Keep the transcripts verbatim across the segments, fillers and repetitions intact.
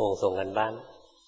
องค์ส่งกันบ้าน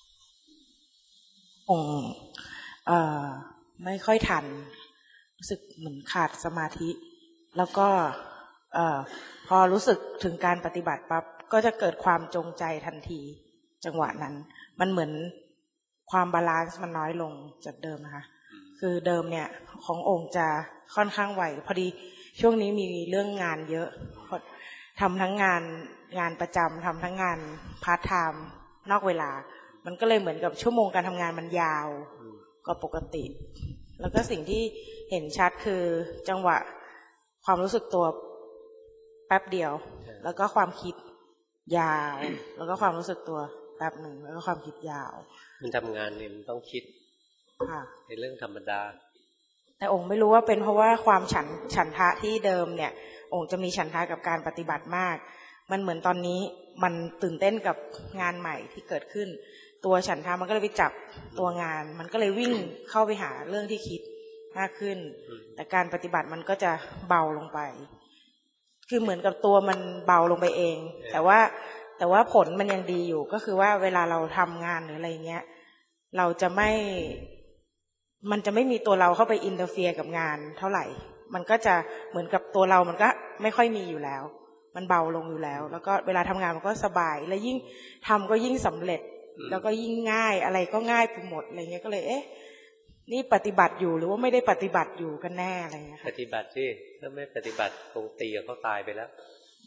องค์เอ่อไม่ค่อยทันรู้สึกเหมือนขาดสมาธิแล้วก็เอ่อพอรู้สึกถึงการปฏิบัติปั๊บก็จะเกิดความจงใจทันทีจังหวะนั้นมันเหมือนความบาลานซ์มันน้อยลงจากเดิมนะคะคือเดิมเนี่ยขององค์จะค่อนข้างไวพอดีช่วงนี้มีเรื่องงานเยอะทำทั้งงานงานประจำทำทั้งงานพาร์ทไทม์นอกเวลามันก็เลยเหมือนกับชั่วโมงการทำงานมันยาวกว่าปกติแล้วก็สิ่งที่เห็นชัดคือจังหวะความรู้สึกตัวแป๊บเดียวแล้วก็ความคิดยาวแล้วก็ความรู้สึกตัวแป๊บหนึ่งแล้วก็ความคิดยาวมันทำงานเนี่ยมันต้องคิดค่ะเป็นเรื่องธรรมดาแต่องค์ไม่รู้ว่าเป็นเพราะว่าความฉันฉันทะที่เดิมเนี่ยองค์จะมีฉันทะกับการปฏิบัติมากมันเหมือนตอนนี้มันตื่นเต้นกับงานใหม่ที่เกิดขึ้นตัวฉันทะมันก็เลยไปจับตัวงานมันก็เลยวิ่งเข้าไปหาเรื่องที่คิดมากขึ้นแต่การปฏิบัติมันก็จะเบาลงไปคือเหมือนกับตัวมันเบาลงไปเองแต่ว่าแต่ว่าผลมันยังดีอยู่ก็คือว่าเวลาเราทำงานหรืออะไรเงี้ยเราจะไม่มันจะไม่มีตัวเราเข้าไปอินเตอร์เฟียร์กับงานเท่าไหร่มันก็จะเหมือนกับตัวเรามันก็ไม่ค่อยมีอยู่แล้วมันเบาลงอยู่แล้วแล้วก็เวลาทำงานมันก็สบายและยิ่งทำก็ยิ่งสำเร็จแล้วก็ยิ่งง่ายอะไรก็ง่ายไปหมดอะไรเงี้ยก็เลยเอ๊ะนี่ปฏิบัติอยู่หรือว่าไม่ได้ปฏิบัติอยู่กันแน่อะไรเงี้ยปฏิบัติที่ถ้าไม่ปฏิบัติคงตีเขาตายไปแล้ว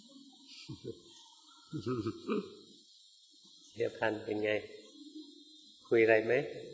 เดี๋ยวพันเป็นไงคุยอะไรไหม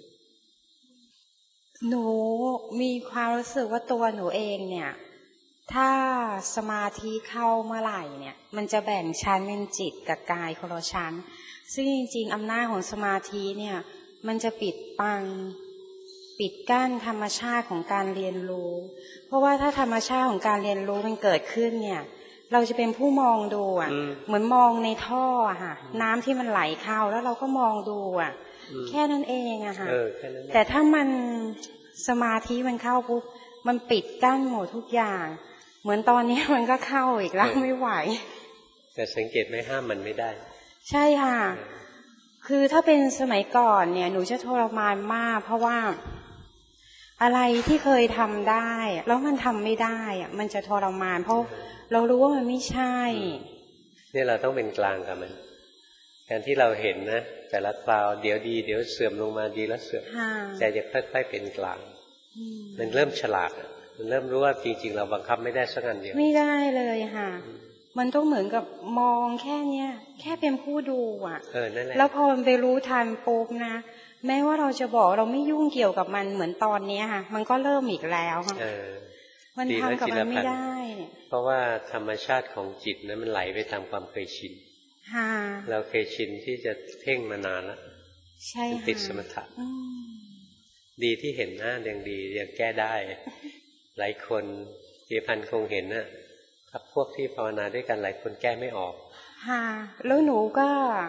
หนูมีความรู้สึกว่าตัวหนูเองเนี่ยถ้าสมาธิเข้าเมื่อไหร่เนี่ยมันจะแบ่งชั้นเป็นจิตกับกายคนละชั้นซึ่งจริงๆอำนาจของสมาธิเนี่ยมันจะปิดบังปิดกั้นธรรมชาติของการเรียนรู้เพราะว่าถ้าธรรมชาติของการเรียนรู้มันเกิดขึ้นเนี่ยเราจะเป็นผู้มองดูอ่ะเหมือนมองในท่ออะค่ะน้ำที่มันไหลเข้าแล้วเราก็มองดูอ่ะแค่นั้นเองอะค่ะแต่ถ้ามันสมาธิมันเข้าปุ๊บมันปิดกั้นหมดทุกอย่างเหมือนตอนนี้มันก็เข้าอีกแล้วไม่ไหวแต่สังเกตไม่ห้ามมันไม่ได้ใช่ค่ะคือถ้าเป็นสมัยก่อนเนี่ยหนูจะทรมานมากเพราะว่าอะไรที่เคยทำได้แล้วมันทำไม่ได้อะมันจะทรมานเพราะเรารู้ว่ามันไม่ใช่เนี่ยเราต้องเป็นกลางกับมันการที่เราเห็นนะแต่ละคราวเดี๋ยวดีเดี๋ยวเสื่อมลงมาดีแล้วเสื่อมใจจะค่อยๆเป็นกลางมันเริ่มฉลาดมันเริ่มรู้ว่าจริงๆเราบังคับไม่ได้สักอันเดียวไม่ได้เลยค่ะมันต้องเหมือนกับมองแค่เนี้ยแค่เป็นผู้ดูอ่ะเออนั่นแหละแล้วพอมันไปรู้ทันปุ๊บนะแม้ว่าเราจะบอกเราไม่ยุ่งเกี่ยวกับมันเหมือนตอนนี้ค่ะมันก็เริ่มอีกแล้วค่ะมันทำกับมันไม่ได้เพราะว่าธรรมชาติของจิตนะมันไหลไปตามความเคยชินเราเคยชินที่จะเพ่งมานานแล้วติดสมถะดีที่เห็นหน้ายังดียังแก้ได้หลายคนเจียพันคงเห็นน่ะครับพวกที่ภาวนาด้วยกันหลายคนแก้ไม่ออกค่ะแล้วหนูก็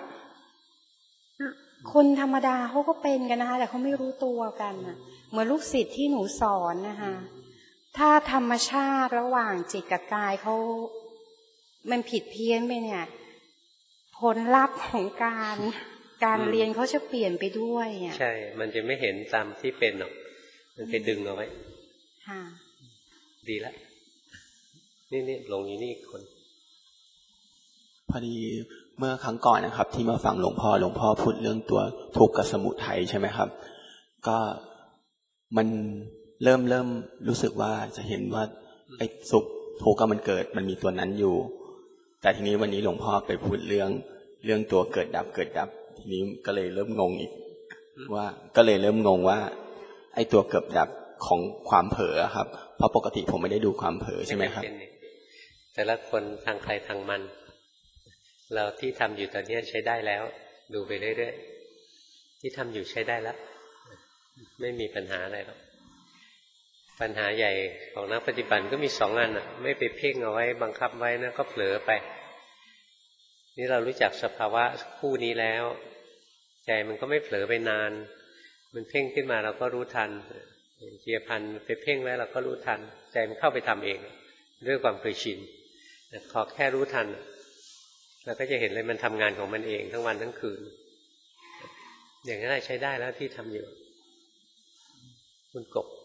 คนธรรมดาเขาก็เป็นกันนะคะแต่เขาไม่รู้ตัวกันน่ะเหมือนลูกศิษย์ที่หนูสอนนะคะถ้าธรรมชาติระหว่างจิตกับกายเขามันผิดเพี้ยนไปเนี่ยผลลัพธ์ของการการเรียนเขาจะเปลี่ยนไปด้วยอ่ะใช่มันจะไม่เห็นตามที่เป็นหรอกมันไปดึงเอาไว้ค่ะดีแล้วนี่นี่ลงอยู่นี่อีกคนพอดีเมื่อครั้งก่อนนะครับที่มาฟังหลวงพ่อหลวงพ่อพูดเรื่องตัวทุกข์กับสมุทัยใช่ไหมครับก็มันเริ่มเริ่มรู้สึกว่าจะเห็นว่าไอ้สุขทุกข์ก็มันเกิดมันมีตัวนั้นอยู่แต่ทีนี้วันนี้หลวงพ่อไปพูดเรื่องเรื่องตัวเกิดดับเกิดดับทีนี้ก็เลยเริ่มงงอีกว่าก็เลยเริ่มงงว่าไอ้ตัวเกิดดับของความเผลอครับเพราะปกติผมไม่ได้ดูความเผลอใช่ไหมครับแต่ละคนทางใครทางมันเราที่ทำอยู่ตอนนี้ใช้ได้แล้วดูไปเรื่อยๆที่ทำอยู่ใช้ได้แล้วไม่มีปัญหาอะไรหรอกปัญหาใหญ่ของนักปฏิบัติก็มีสองอันอ่ะไม่ไปเพ่งเอาไว้บังคับไว้นะก็เผลอไปนี่เรารู้จักสภาวะคู่นี้แล้วใจมันก็ไม่เผลอไปนานมันเพ่งขึ้นมาเราก็รู้ทันเจียพันไปเพ่งไว้เราก็รู้ทันใจมันเข้าไปทำเองด้วยความเคยชินขอแค่รู้ทันเราก็จะเห็นเลยมันทำงานของมันเองทั้งวันทั้งคืนอย่างนั้นใช้ได้แล้วที่ทำอยู่คุณกบ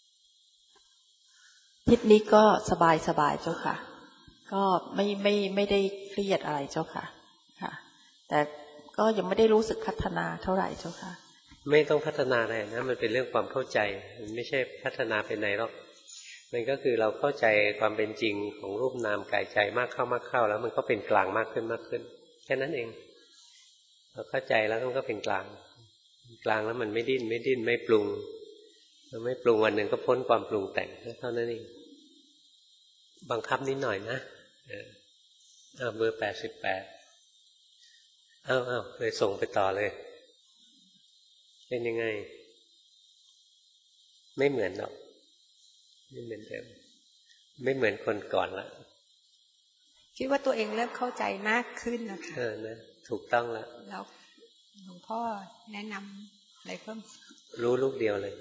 ทิศนี้ก็สบายสบายเจ้าค่ะก็ไม่ไม่ไม่ได้เครียดอะไรเจ้าค่ะค่ะแต่ก็ยังไม่ได้รู้สึกพัฒนาเท่าไหร่เจ้าค่ะไม่ต้องพัฒนาอะไรนะมันเป็นเรื่องความเข้าใจมันไม่ใช่พัฒนาไปไหนหรอกมันก็คือเราเข้าใจความเป็นจริงของรูปนามกายใจมากเข้ามากเข้าแล้วมันก็เป็นกลางมากขึ้นมากขึ้นแค่นั้นเองเราเข้าใจแล้วมันก็เป็นกลางกลางแล้วมันไม่ดิ้นไม่ดิ้นไม่ปรุงเราไม่ปรุงวันหนึ่งก็พ้นความปรุงแต่งเท่านั้นเองบังคับนิดหน่อยนะเออเอาเบอร์แปดสิบแปดเอาเอาเลยส่งไปต่อเลยเป็นยังไงไม่เหมือนหรอกไม่เหมือนเดิมไม่เหมือนคนก่อนละคิดว่าตัวเองเริ่มเข้าใจมากขึ้นนะคะเออนะถูกต้องแล้วแล้วหลวงพ่อแนะนำอะไรเพิ่มรู้ลูกเดียวเลย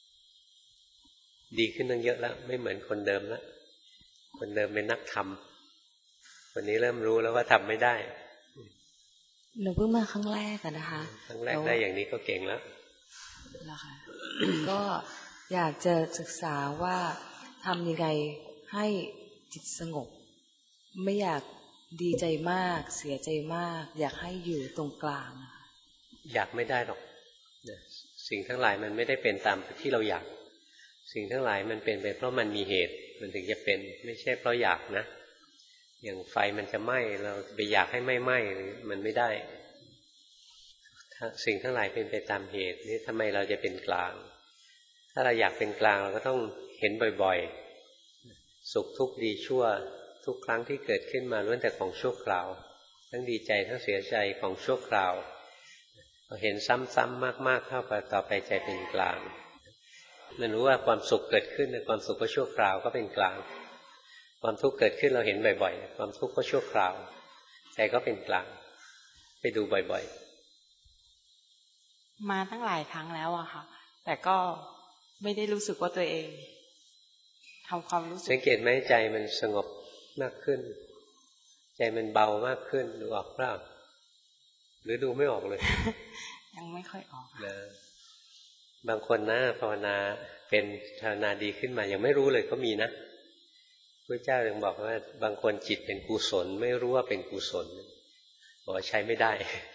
ดีขึ้นตั้งเยอะแล้วไม่เหมือนคนเดิมแล้วคนเดิมเป็นนักธรรมคนนี้เริ่มรู้แล้วว่าทำไม่ได้หนูเพิ่งมาครั้งแรกอะนะคะครั้งแรกได้อย่างนี้ก็เก่งแล้วนะคะก็อยากจะศึกษาว่าทำยังไงให้จิตสงบไม่อยากดีใจมากเสียใจมากอยากให้อยู่ตรงกลางอยากไม่ได้หรอกสิ่งทั้งหลายมันไม่ได้เป็นตามที่เราอยากสิ่งทั้งหลายมันเป็นไปเพราะมันมีเหตุมันถึงจะเป็นไม่ใช่เพราะอยากนะอย่างไฟมันจะไหม้เราไปอยากให้ไม่ไหม้มันไม่ได้สิ่งทั้งหลายเป็นไปตามเหตุนี่ทำไมเราจะเป็นกลางถ้าเราอยากเป็นกลางเราก็ต้องเห็นบ่อยๆสุขทุกข์ดีชั่วทุกครั้งที่เกิดขึ้นมาล้วนแต่ของชั่วคราวทั้งดีใจทั้งเสียใจของชั่วคราวเราเห็นซ้ำๆมากๆเข้าไปต่อไปใจเป็นกลางมันรู้ว่าความสุขเกิดขึ้นความสุขก็ชั่วคราวก็เป็นกลางความทุกข์เกิดขึ้นเราเห็นบ่อยๆความทุกข์ก็ชั่วคราวใจก็เป็นกลางไปดูบ่อยๆมาตั้งหลายครั้งแล้วอะค่ะแต่ก็ไม่ได้รู้สึกว่าตัวเองทำความรู้สึกสังเกตไหมใจมันสงบมากขึ้นใจมันเบามากขึ้นดูออกเปล่าหรือดูไม่ออกเลยยังไม่ค่อยออกนะบางคนนะภาวนาเป็นภาวนาดีขึ้นมายังไม่รู้เลยก็มีนะพระเจ้ายังบอกว่าบางคนจิตเป็นกุศลไม่รู้ว่าเป็นกุศลบอกว่าใช้ไม่ได้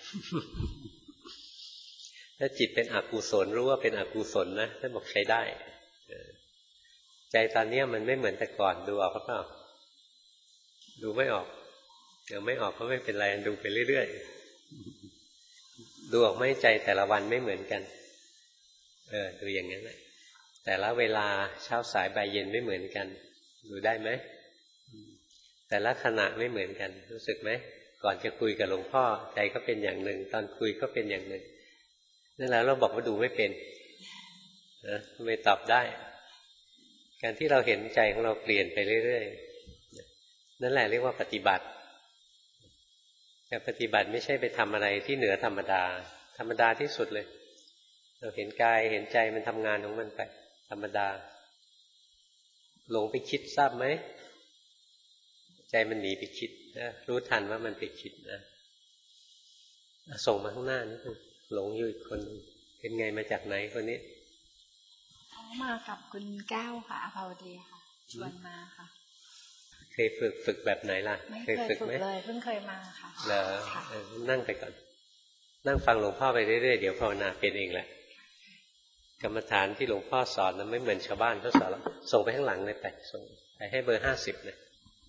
ถ้าจิตเป็นอกุศลรู้ว่าเป็นอกุศลนะท่านบอกใช้ได้ใจตอนนี้มันไม่เหมือนแต่ก่อนดูออกหรือเปล่าดูไม่ออกเดี๋ยวไม่ออกก็ไม่เป็นไรดูไปเรื่อยๆดูออกไม่ใจแต่ละวันไม่เหมือนกันเออดูอย่างนั้นแหละแต่ละเวลาเช้าสายบ่ายเย็นไม่เหมือนกันดูได้ไหมแต่ละขณะไม่เหมือนกันรู้สึกไหมก่อนจะคุยกับหลวงพ่อใจก็เป็นอย่างหนึ่งตอนคุยก็เป็นอย่างหนึ่งนั่นแหละเราบอกว่าดูไม่เป็นนะไม่ตอบได้การที่เราเห็นใจของเราเปลี่ยนไปเรื่อยๆนั่นแหละเรียกว่าปฏิบัติการปฏิบัติไม่ใช่ไปทำอะไรที่เหนือธรรมดาธรรมดาที่สุดเลยเราเห็นกายเห็นใจมันทำงานของมันไปธรรมดาหลงไปคิดทราบไหมใจมันหนีไปคิดนะรู้ทันว่ามันไปคิดนะส่งมาข้างหน้านี่หลงอยู่อีกคนเป็นไงมาจากไหนคนนี้เขามากับคุณแก้วค่ะอภาวดีค่ะชวนมาค่ะเคยฝึกฝึกแบบไหนล่ะไม่เคยฝึกเลยเพิ่งเคยมาค่ะเหรอนั่งไปก่อนนั่งฟังหลวงพ่อไปเรื่อยๆเดี๋ยวภาวนาเป็นเองแหละกรรมฐานที่หลวงพ่อสอนนั้นไม่เหมือนชาวบ้านเขาสอนแล้วส่งไปข้างหลังเลยไปส่งไปให้เบอร์ห้าสิบเลย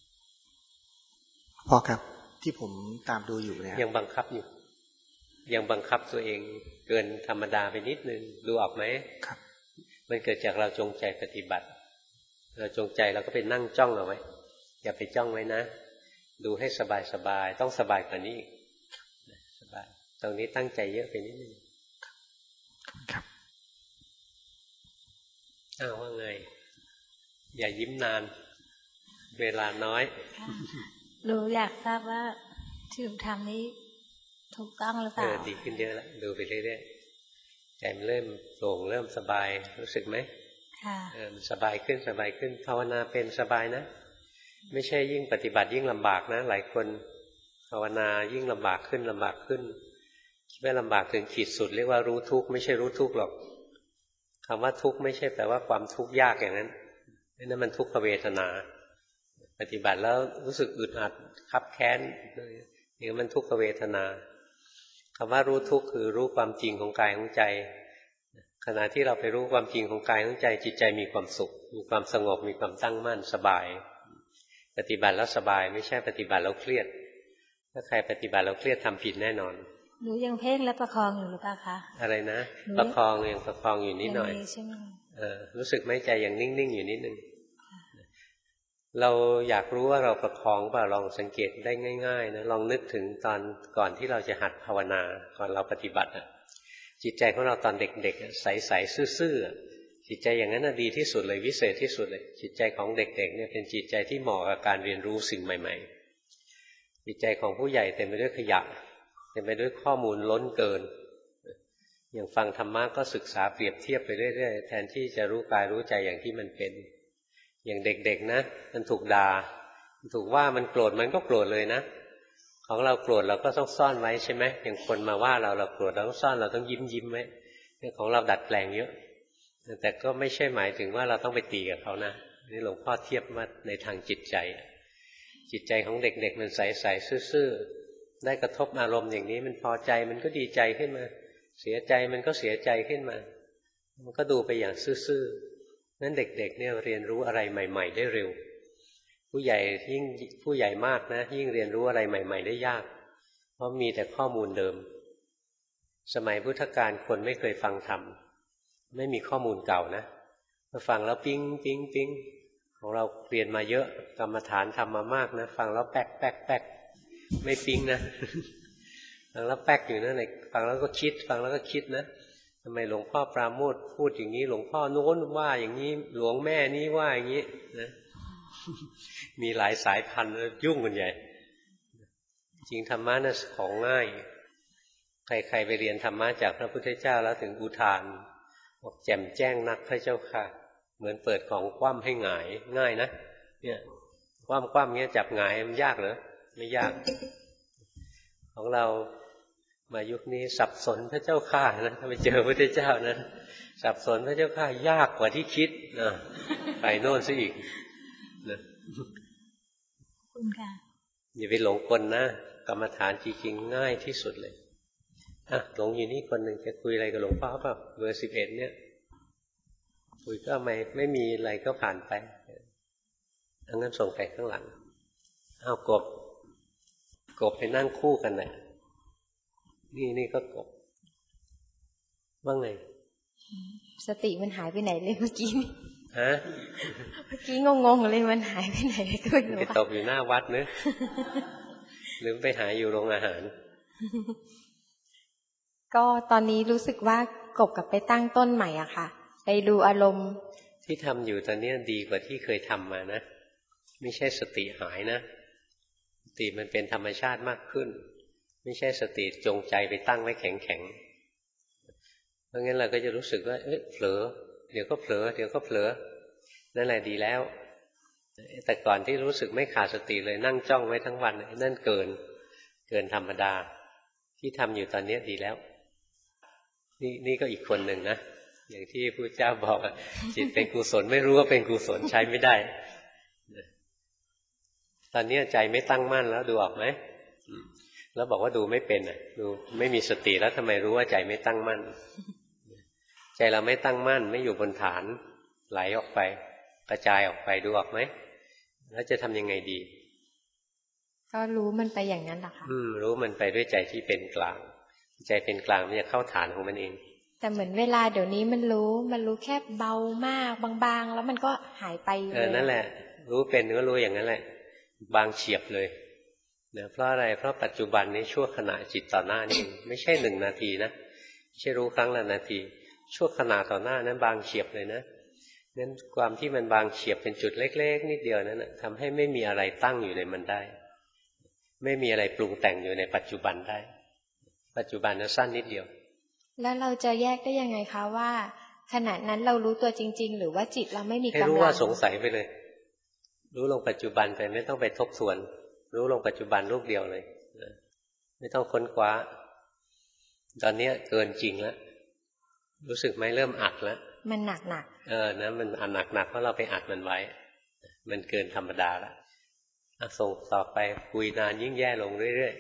พ่อครับที่ผมตามดูอยู่เนี่ยยังบังคับอยู่ยังบังคับตัวเองเกินธรรมดาไปนิดนึงดูออกไหมครับมันเกิดจากเราจงใจปฏิบัติเราจงใจเราก็ไปนั่งจ้องเอาไว้อย่าไปจ้องไว้นะดูให้สบายสบายต้องสบายกว่านี้อีกสบายตรงนี้ตั้งใจเยอะไปนิดนึงครับอ้าวว่าไงอย่ายิ้มนานเวลาน้อยหนูอยากทราบว่าที่หนูทำนี้ถูกต้องหรือเปล่าเออดีขึ้นเยอะแล้วดูไปเรื่อยๆใจมันเริ่มโปร่งเริ่มสบายรู้สึกไหมค่ะเออสบายขึ้นสบายขึ้นภาวนาเป็นสบายนะไม่ใช่ยิ่งปฏิบัติยิ่งลำบากนะหลายคนภาวนายิ่งลำบากขึ้นลำบากขึ้นไม่ลำบากถึงขีดสุดเรียกว่ารู้ทุกข์ไม่ใช่รู้ทุกข์หรอกคำว่าทุกข์ไม่ใช่แปลว่าความทุกข์ยากอย่างนั้นนั่นมันทุกขเวทนาปฏิบัติแล้วรู้สึกอึดอัดคับแค้นนี่มันทุกขเวทนาคำว่ารู้ทุกข์คือรู้ความจริงของกายของใจขณะที่เราไปรู้ความจริงของกายของใจจิตใจมีความสุขมีความสงบมีความตั้งมั่นสบายปฏิบัติแล้วสบายไม่ใช่ปฏิบัติแล้วเครียดถ้าใครปฏิบัติแล้วเครียดทำผิดแน่นอนหนูยังเพ่งและประคองอยู่หรือเปล่าคะอะไรนะประคองยังประคองอยู่นิดหน่อยใช่ไหมเออรู้สึกไหมใจยังนิ่งๆอยู่นิดนึงเราอยากรู้ว่าเราประคองเปล่าลองสังเกตได้ง่ายๆนะลองนึกถึงตอนก่อนที่เราจะหัดภาวนาก่อนเราปฏิบัติอ่ะจิตใจของเราตอนเด็กๆใสๆซื่อๆจิตใจอย่างนั้นดีที่สุดเลยวิเศษที่สุดเลยจิตใจของเด็กๆเนี่ยเป็นจิตใจที่เหมาะกับการเรียนรู้สิ่งใหม่ๆจิตใจของผู้ใหญ่เต็มไปด้วยขยะเต็มไปด้วยข้อมูลล้นเกินอย่างฟังธรรมะก็ศึกษาเปรียบเทียบไปเรื่อยๆแทนที่จะรู้กายรู้ใจอย่างที่มันเป็นอย่างเด็กๆนะมันถูกด่าถูกว่ามันโกรธมันก็โกรธเลยนะของเราโกรธเราก็ต้องซ่อนไว้ใช่ไหมอย่างคนมาว่าเราเราโกรธเราต้องซ่อนเราต้องยิ้มยิ้มไว้ของเราดัดแปลงเยอะแต่ก็ไม่ใช่หมายถึงว่าเราต้องไปตีกับเขานะนี่หลวงพ่อเทียบมาในทางจิตใจจิตใจของเด็กๆมันใสๆซื่อๆได้กระทบอารมณ์อย่างนี้มันพอใจมันก็ดีใจขึ้นมาเสียใจมันก็เสียใจขึ้นมามันก็ดูไปอย่างซื่อๆนั้นเด็กๆเนี่ยเรียนรู้อะไรใหม่ๆได้เร็วผู้ใหญ่ยิ่งผู้ใหญ่มากนะยิ่งเรียนรู้อะไรใหม่ๆได้ยากเพราะมีแต่ข้อมูลเดิมสมัยพุทธกาลคนไม่เคยฟังธรรมไม่มีข้อมูลเก่านะพอฟังแล้วปิ๊งปิ๊งปิ๊งของเราเรียนมาเยอะกรรมฐานทำมามากนะฟังแล้วแป๊กแป๊กแป๊กไม่ปิ๊งนะฟังแล้วแป๊กอยู่นั่นแหละฟังแล้วก็คิดฟังแล้วก็คิดนะทำไมหลวงพ่อปราโมทย์พูดอย่างนี้หลวงพ่อโน้นว่าอย่างนี้หลวงแม่นี้ว่าอย่างนี้นะมีหลายสายพันธุ์ยุ่งกันใหญ่จริงธรรมะน่ะของง่ายใครๆไปเรียนธรรมะจากพระพุทธเจ้าแล้วถึงอุทานบอกแจ่มแจ้งนักพระเจ้าค่ะเหมือนเปิดกล่องคว่ำให้หงายง่ายนะเนี่ยคว่ำคว่ำเงี้ยจับหงายมันยากเหรอไม่ยากของเรามายุคนี้สับสนพระเจ้าข้านะถ้าไปเจอพระพุทธเจ้านะสับสนพระเจ้าข้ายากกว่าที่คิดนะไปโน่นซะอีกนะคุณค่ะอย่าไปหลงกลนะกรรมฐานจริงๆง่ายที่สุดเลยอ่ะหลงอยู่นี่คนหนึ่งจะคุยอะไรกับหลวงพ่อเปล่าเบอร์สิบเอ็ดเนี่ยคุยก็ไม่ไม่มีอะไรก็ผ่านไปเอางั้นส่งไปข้างหลังเอากบกบไปนั่งคู่กันน่ะนี่นี่ก็กบว่าไงสติมันหายไปไหนเลยเมื่อกี้ฮะเมื่อกี้งงๆเลยมันหายไปไหนเลยก็ไม่รู้ไปตกอยู่หน้าวัดเนอะหรือไปหาอยู่โรงอาหารก็ตอนนี้รู้สึกว่ากบกลับไปตั้งต้นใหม่อะค่ะไปดูอารมณ์ที่ทำอยู่ตอนนี้ดีกว่าที่เคยทำมานะไม่ใช่สติหายนะสติมันเป็นธรรมชาติมากขึ้นไม่ใช่สติจงใจไปตั้งไว้แข็งๆเพราะงั้นเราก็จะรู้สึกว่าเอ๊ะเผลอเดี๋ยวก็เผลอเดี๋ยวก็เผลอนั่นแหละดีแล้วแต่ก่อนที่รู้สึกไม่ขาดสติเลยนั่งจ้องไว้ทั้งวันนั่นเกินเกินธรรมดาที่ทำอยู่ตอนนี้ดีแล้วนี่นี่ก็อีกคนหนึ่งนะอย่างที่พระเจ้าบอกจิตเป็นกุศลไม่รู้ว่าเป็นกุศลใช้ไม่ได้ตอนนี้ใจไม่ตั้งมั่นแล้วดูออกไหมแล้วบอกว่าดูไม่เป็นอ่ะดูไม่มีสติแล้วทำไมรู้ว่าใจไม่ตั้งมั่นใจเราไม่ตั้งมั่นไม่อยู่บนฐานไหลออกไปกระจายออกไปดูออกไหมแล้วจะทำยังไงดีก็รู้มันไปอย่างนั้นแหละค่ะอืมรู้มันไปด้วยใจที่เป็นกลางใจเป็นกลางมันจะเข้าฐานของมันเองแต่เหมือนเวลาเดี๋ยวนี้มันรู้มันรู้แค่เบามากบางๆแล้วมันก็หายไปเลยเออนั่นแหละรู้เป็นก็รู้อย่างนั้นแหละบางเฉียบเลยนะเพราะอะไรเพราะปัจจุบันนี้ชั่วขณะจิตต่อหน้านี่ไม่ใช่หนึ่งนาทีนะไม่ใช่รู้ครั้งละนาทีชั่วขณะต่อหน้านั้นบางเฉียบเลยนะงั้นความที่มันบางเฉียบเป็นจุดเล็กๆนิดเดียวนั้นนะทำให้ไม่มีอะไรตั้งอยู่ในมันได้ไม่มีอะไรปรุงแต่งอยู่ในปัจจุบันได้ปัจจุบันนั้นสั้นนิดเดียวแล้วเราจะแยกได้ยังไงคะว่าขณะนั้นเรารู้ตัวจริงๆหรือว่าจิตเราไม่มีกำลังให้รู้ว่าสงสัยไปเลยรู้ลงปัจจุบันไปไม่ต้องไปทบทวนรู้ลงปัจจุบันรูปเดียวเลยไม่ต้องค้นคว้าตอนนี้เกินจริงแล้วรู้สึกไหมเริ่มอัดแล้วมันหนักหนักเออนะมันอัดหนักๆเพราะเราไปอัดมันไว้มันเกินธรรมดาแล้วส่งต่อไปคุยนานยิ่งแย่ลงเรื่อย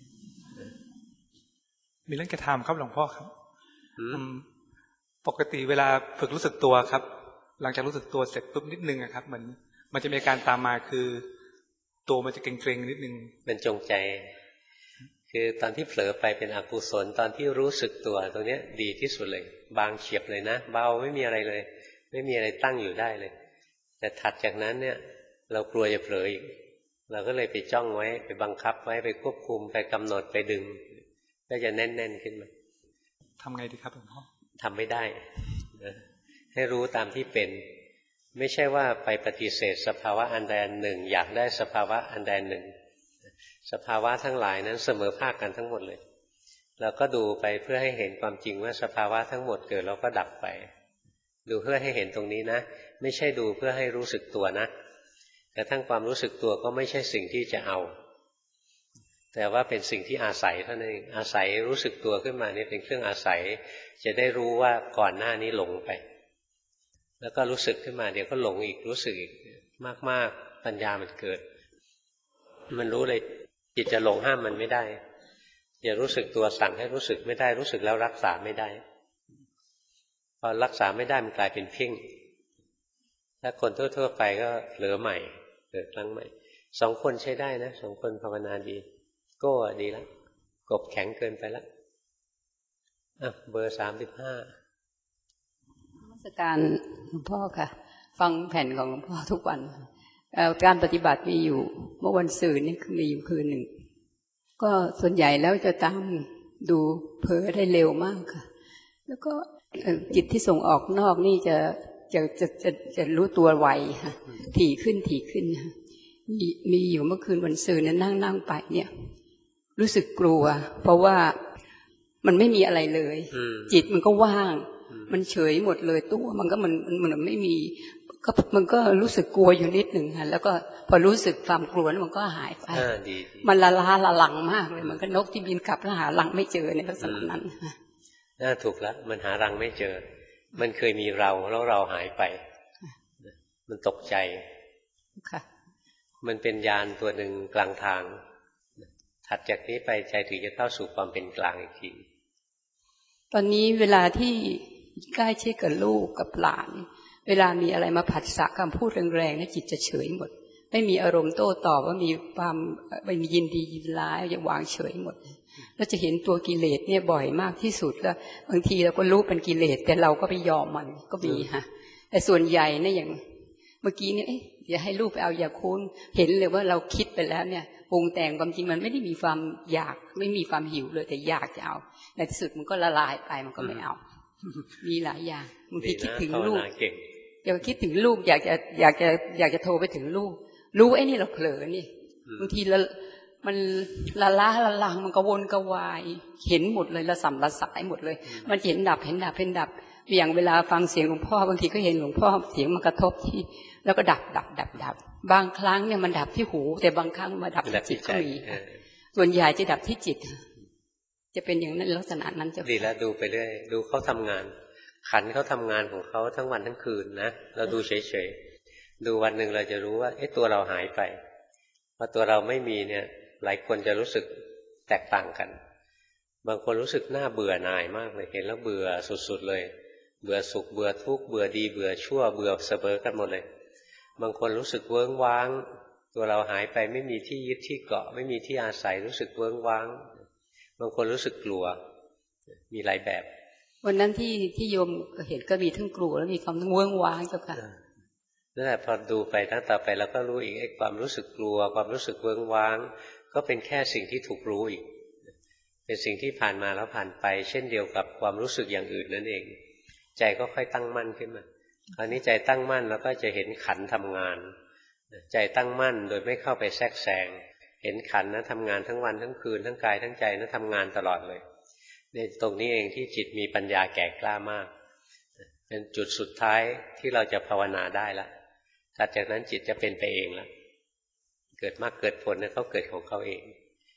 ๆมีเรื่องจะถามครับหลวงพ่อครับปกติเวลาฝึกรู้สึกตัวครับหลังจากรู้สึกตัวเสร็จปุ๊บนิดนึงอะครับเหมือนมันจะมีการตามมาคือตัวมันจะเกร็งๆนิดนึงเป็นจงใจคือตอนที่เผลอไปเป็นอกุศลตอนที่รู้สึกตัวตรงนี้ดีที่สุดเลยบางเฉียบเลยนะเบาไม่มีอะไรเลยไม่มีอะไรตั้งอยู่ได้เลยแต่ถัดจากนั้นเนี่ยเรากลัวจะเผลออีกเราก็เลยไปจ้องไว้ไปบังคับไว้ไปควบคุมไปกำหนดไปดึงก็จะแน่นๆขึ้นมาทำไงดีครับหลวงพ่อทำไม่ได้นะให้รู้ตามที่เป็นไม่ใช่ว่าไปปฏิเสธสภาวะอันใดอันหนึ่งอยากได้สภาวะอันใดอันหนึ่งสภาวะทั้งหลายนั้นเสมอภาคกันทั้งหมดเลยเราก็ดูไปเพื่อให้เห็นความจริงว่าสภาวะทั้งหมดเกิดแล้วก็ดับไปดูเพื่อให้เห็นตรงนี้นะไม่ใช่ดูเพื่อให้รู้สึกตัวนะแต่ทั้งความรู้สึกตัวก็ไม่ใช่สิ่งที่จะเอาแต่ว่าเป็นสิ่งที่อาศัยเท่านั้นเองอาศัยรู้สึกตัวขึ้นมานี่เป็นเครื่องอาศัยจะได้รู้ว่าก่อนหน้านี้หลงไปแล้วก็รู้สึกขึ้นมาเดี๋ยวก็หลงอีกรู้สึกอีกมากๆปัญญามันเกิดมันรู้เลยจิตจะหลงห้ามมันไม่ได้อย่ารู้สึกตัวสั่งให้รู้สึกไม่ได้รู้สึกแล้วรักษาไม่ได้พอรักษาไม่ได้มันกลายเป็นเพ่งถ้าคนทั่วๆไปก็เผลอใหม่เกิดครั้งใหม่สองคนใช้ได้นะสองคนภาวนาดีโก้ดีแล้วกบแข็งเกินไปแล้วอ่ะเบอร์สามสิบห้านมัสการหลวงพ่อค่ะฟังแผ่นของหลวงพ่อทุกวันการปฏิบัติมีอยู่เมื่อวันศุกร์นี่คือมีอยู่คืนหนึ่งก็ส่วนใหญ่แล้วจะตามดูเผลอได้เร็วมากค่ะแล้วก็จิตที่ส่งออกนอกนี่จะจะจะจะจะรู้ตัวไวค่ะถี่ขึ้นถี่ขึ้นค่ะมีมีอยู่เมื่อคืนวันศุกร์นั้นนั่งนั่งไปเนี่ยรู้สึกกลัวเพราะว่ามันไม่มีอะไรเลยจิตมันก็ว่างมันเฉยหมดเลยตัวมันก็มันมันมันไม่มีก็มันก็รู้สึกกลัวอยู่นิดหนึ่งค่ะแล้วก็พอรู้สึกความกลัวนั้นมันก็หายไปมันละล้าละลังมากเลยมันก็นกที่บินกลับแล้วหารังไม่เจอในลักษณะนั้นน่าถูกแล้วมันหารังไม่เจอมันเคยมีเราแล้วเราหายไปมันตกใจค่ะมันเป็นญาณตัวหนึ่งกลางทางถัดจากนี้ไปใจถึงจะเข้าสู่ความเป็นกลางอีกทีตอนนี้เวลาที่ใกล้ชิดกับลูกกับหลานเวลามีอะไรมาผัสสะคำพูดแรงๆนี่จิตจะเฉยหมดไม่มีอารมณ์โต้ตอบว่ามีความไม่มียินดียินร้ายจะวางเฉยหมดแล้วจะเห็นตัวกิเลสเนี่ยบ่อยมากที่สุดแล้วบางทีเราก็รู้เป็นกิเลสแต่เราก็ไปยอมมันก็มีค่ะแต่ส่วนใหญ่เนี่ยอย่างเมื่อกี้เนี่ยเอ๊ะอย่าให้ลูกไปเอายาคูนเห็นเลยว่าเราคิดไปแล้วเนี่ยปรุงแต่งความจริงมันไม่ได้มีความอยากไม่มีความหิวเลยแต่อยากจะเอาในที่สุดมันก็ละลายไปมันก็ไม่เอามีหลายอย่างบางทีคิดถึงลูกอยากคิดถึงลูกอยากจะอยากจะอยากจะโทรไปถึงลูกรู้ไอ้นี่เราเผลอนี่บางทีละมันละล้าละลังมันกระวนกระวายเห็นหมดเลยละสัมละสายหมดเลยมันเห็นดับเห็นดับเห็นดับอย่างเวลาฟังเสียงหลวงพ่อบางทีก็เห็นหลวงพ่อเสียงมันกระทบที่แล้วก็ดับดับดับดับบางครั้งเนี่ยมันดับที่หูแต่บางครั้งมาดับที่จิตก็มีส่วนใหญ่จะดับที่จิตจะเป็นอย่างนั้นลักษณะนั้นจะดีแล้วดูไปเรื่อยดูเขาทำงานขันเขาทำงานของเขาทั้งวันทั้งคืนนะเราดูเฉยๆดูวันหนึ่งเราจะรู้ว่าเอ๊ะตัวเราหายไปพอตัวเราไม่มีเนี่ยหลายคนจะรู้สึกแตกต่างกันบางคนรู้สึกน่าเบื่อหน่ายมากเลยเห็นแล้วเบื่อสุดๆเลยเบื่อสุขเบื่อทุกข์เบื่อดีเบื่อชั่วเบื่อเสมอกันหมดเลยบางคนรู้สึกเวิ้งว้างตัวเราหายไปไม่มีที่ยึดที่เกาะไม่มีที่อาศัยรู้สึกเวิ้งว้างบางคนรู้สึกกลัวมีหลายแบบวันนั้นที่ที่โยมเห็นก็มีทั้งกลัวแล้วมีความทั้งเวิ้งว้างเจ้าค่ะนั่นแหละพอดูไปตั้งต่อไปเราก็รู้อีกไอ้ความรู้สึกกลัวความรู้สึกเวิ้งว้างก็เป็นแค่สิ่งที่ถูกรู้อีกเป็นสิ่งที่ผ่านมาแล้วผ่านไปเช่นเดียวกับความรู้สึกอย่างอื่นนั่นเองใจก็ค่อยตั้งมั่นขึ้นมาคราวนี้ใจตั้งมั่นแล้วก็จะเห็นขันทำงานใจตั้งมั่นโดยไม่เข้าไปแทรกแซงเห็นขันนะทำงานทั้งวันทั้งคืนทั้งกายทั้งใจนะทำงานตลอดเลยในตรงนี้เองที่จิตมีปัญญาแก่กล้ามากเป็นจุดสุดท้ายที่เราจะภาวนาได้ละถัดจากนั้นจิตจะเป็นไปเองละเกิดมากเกิดผลเนี่ยเขาเกิดของเขาเอง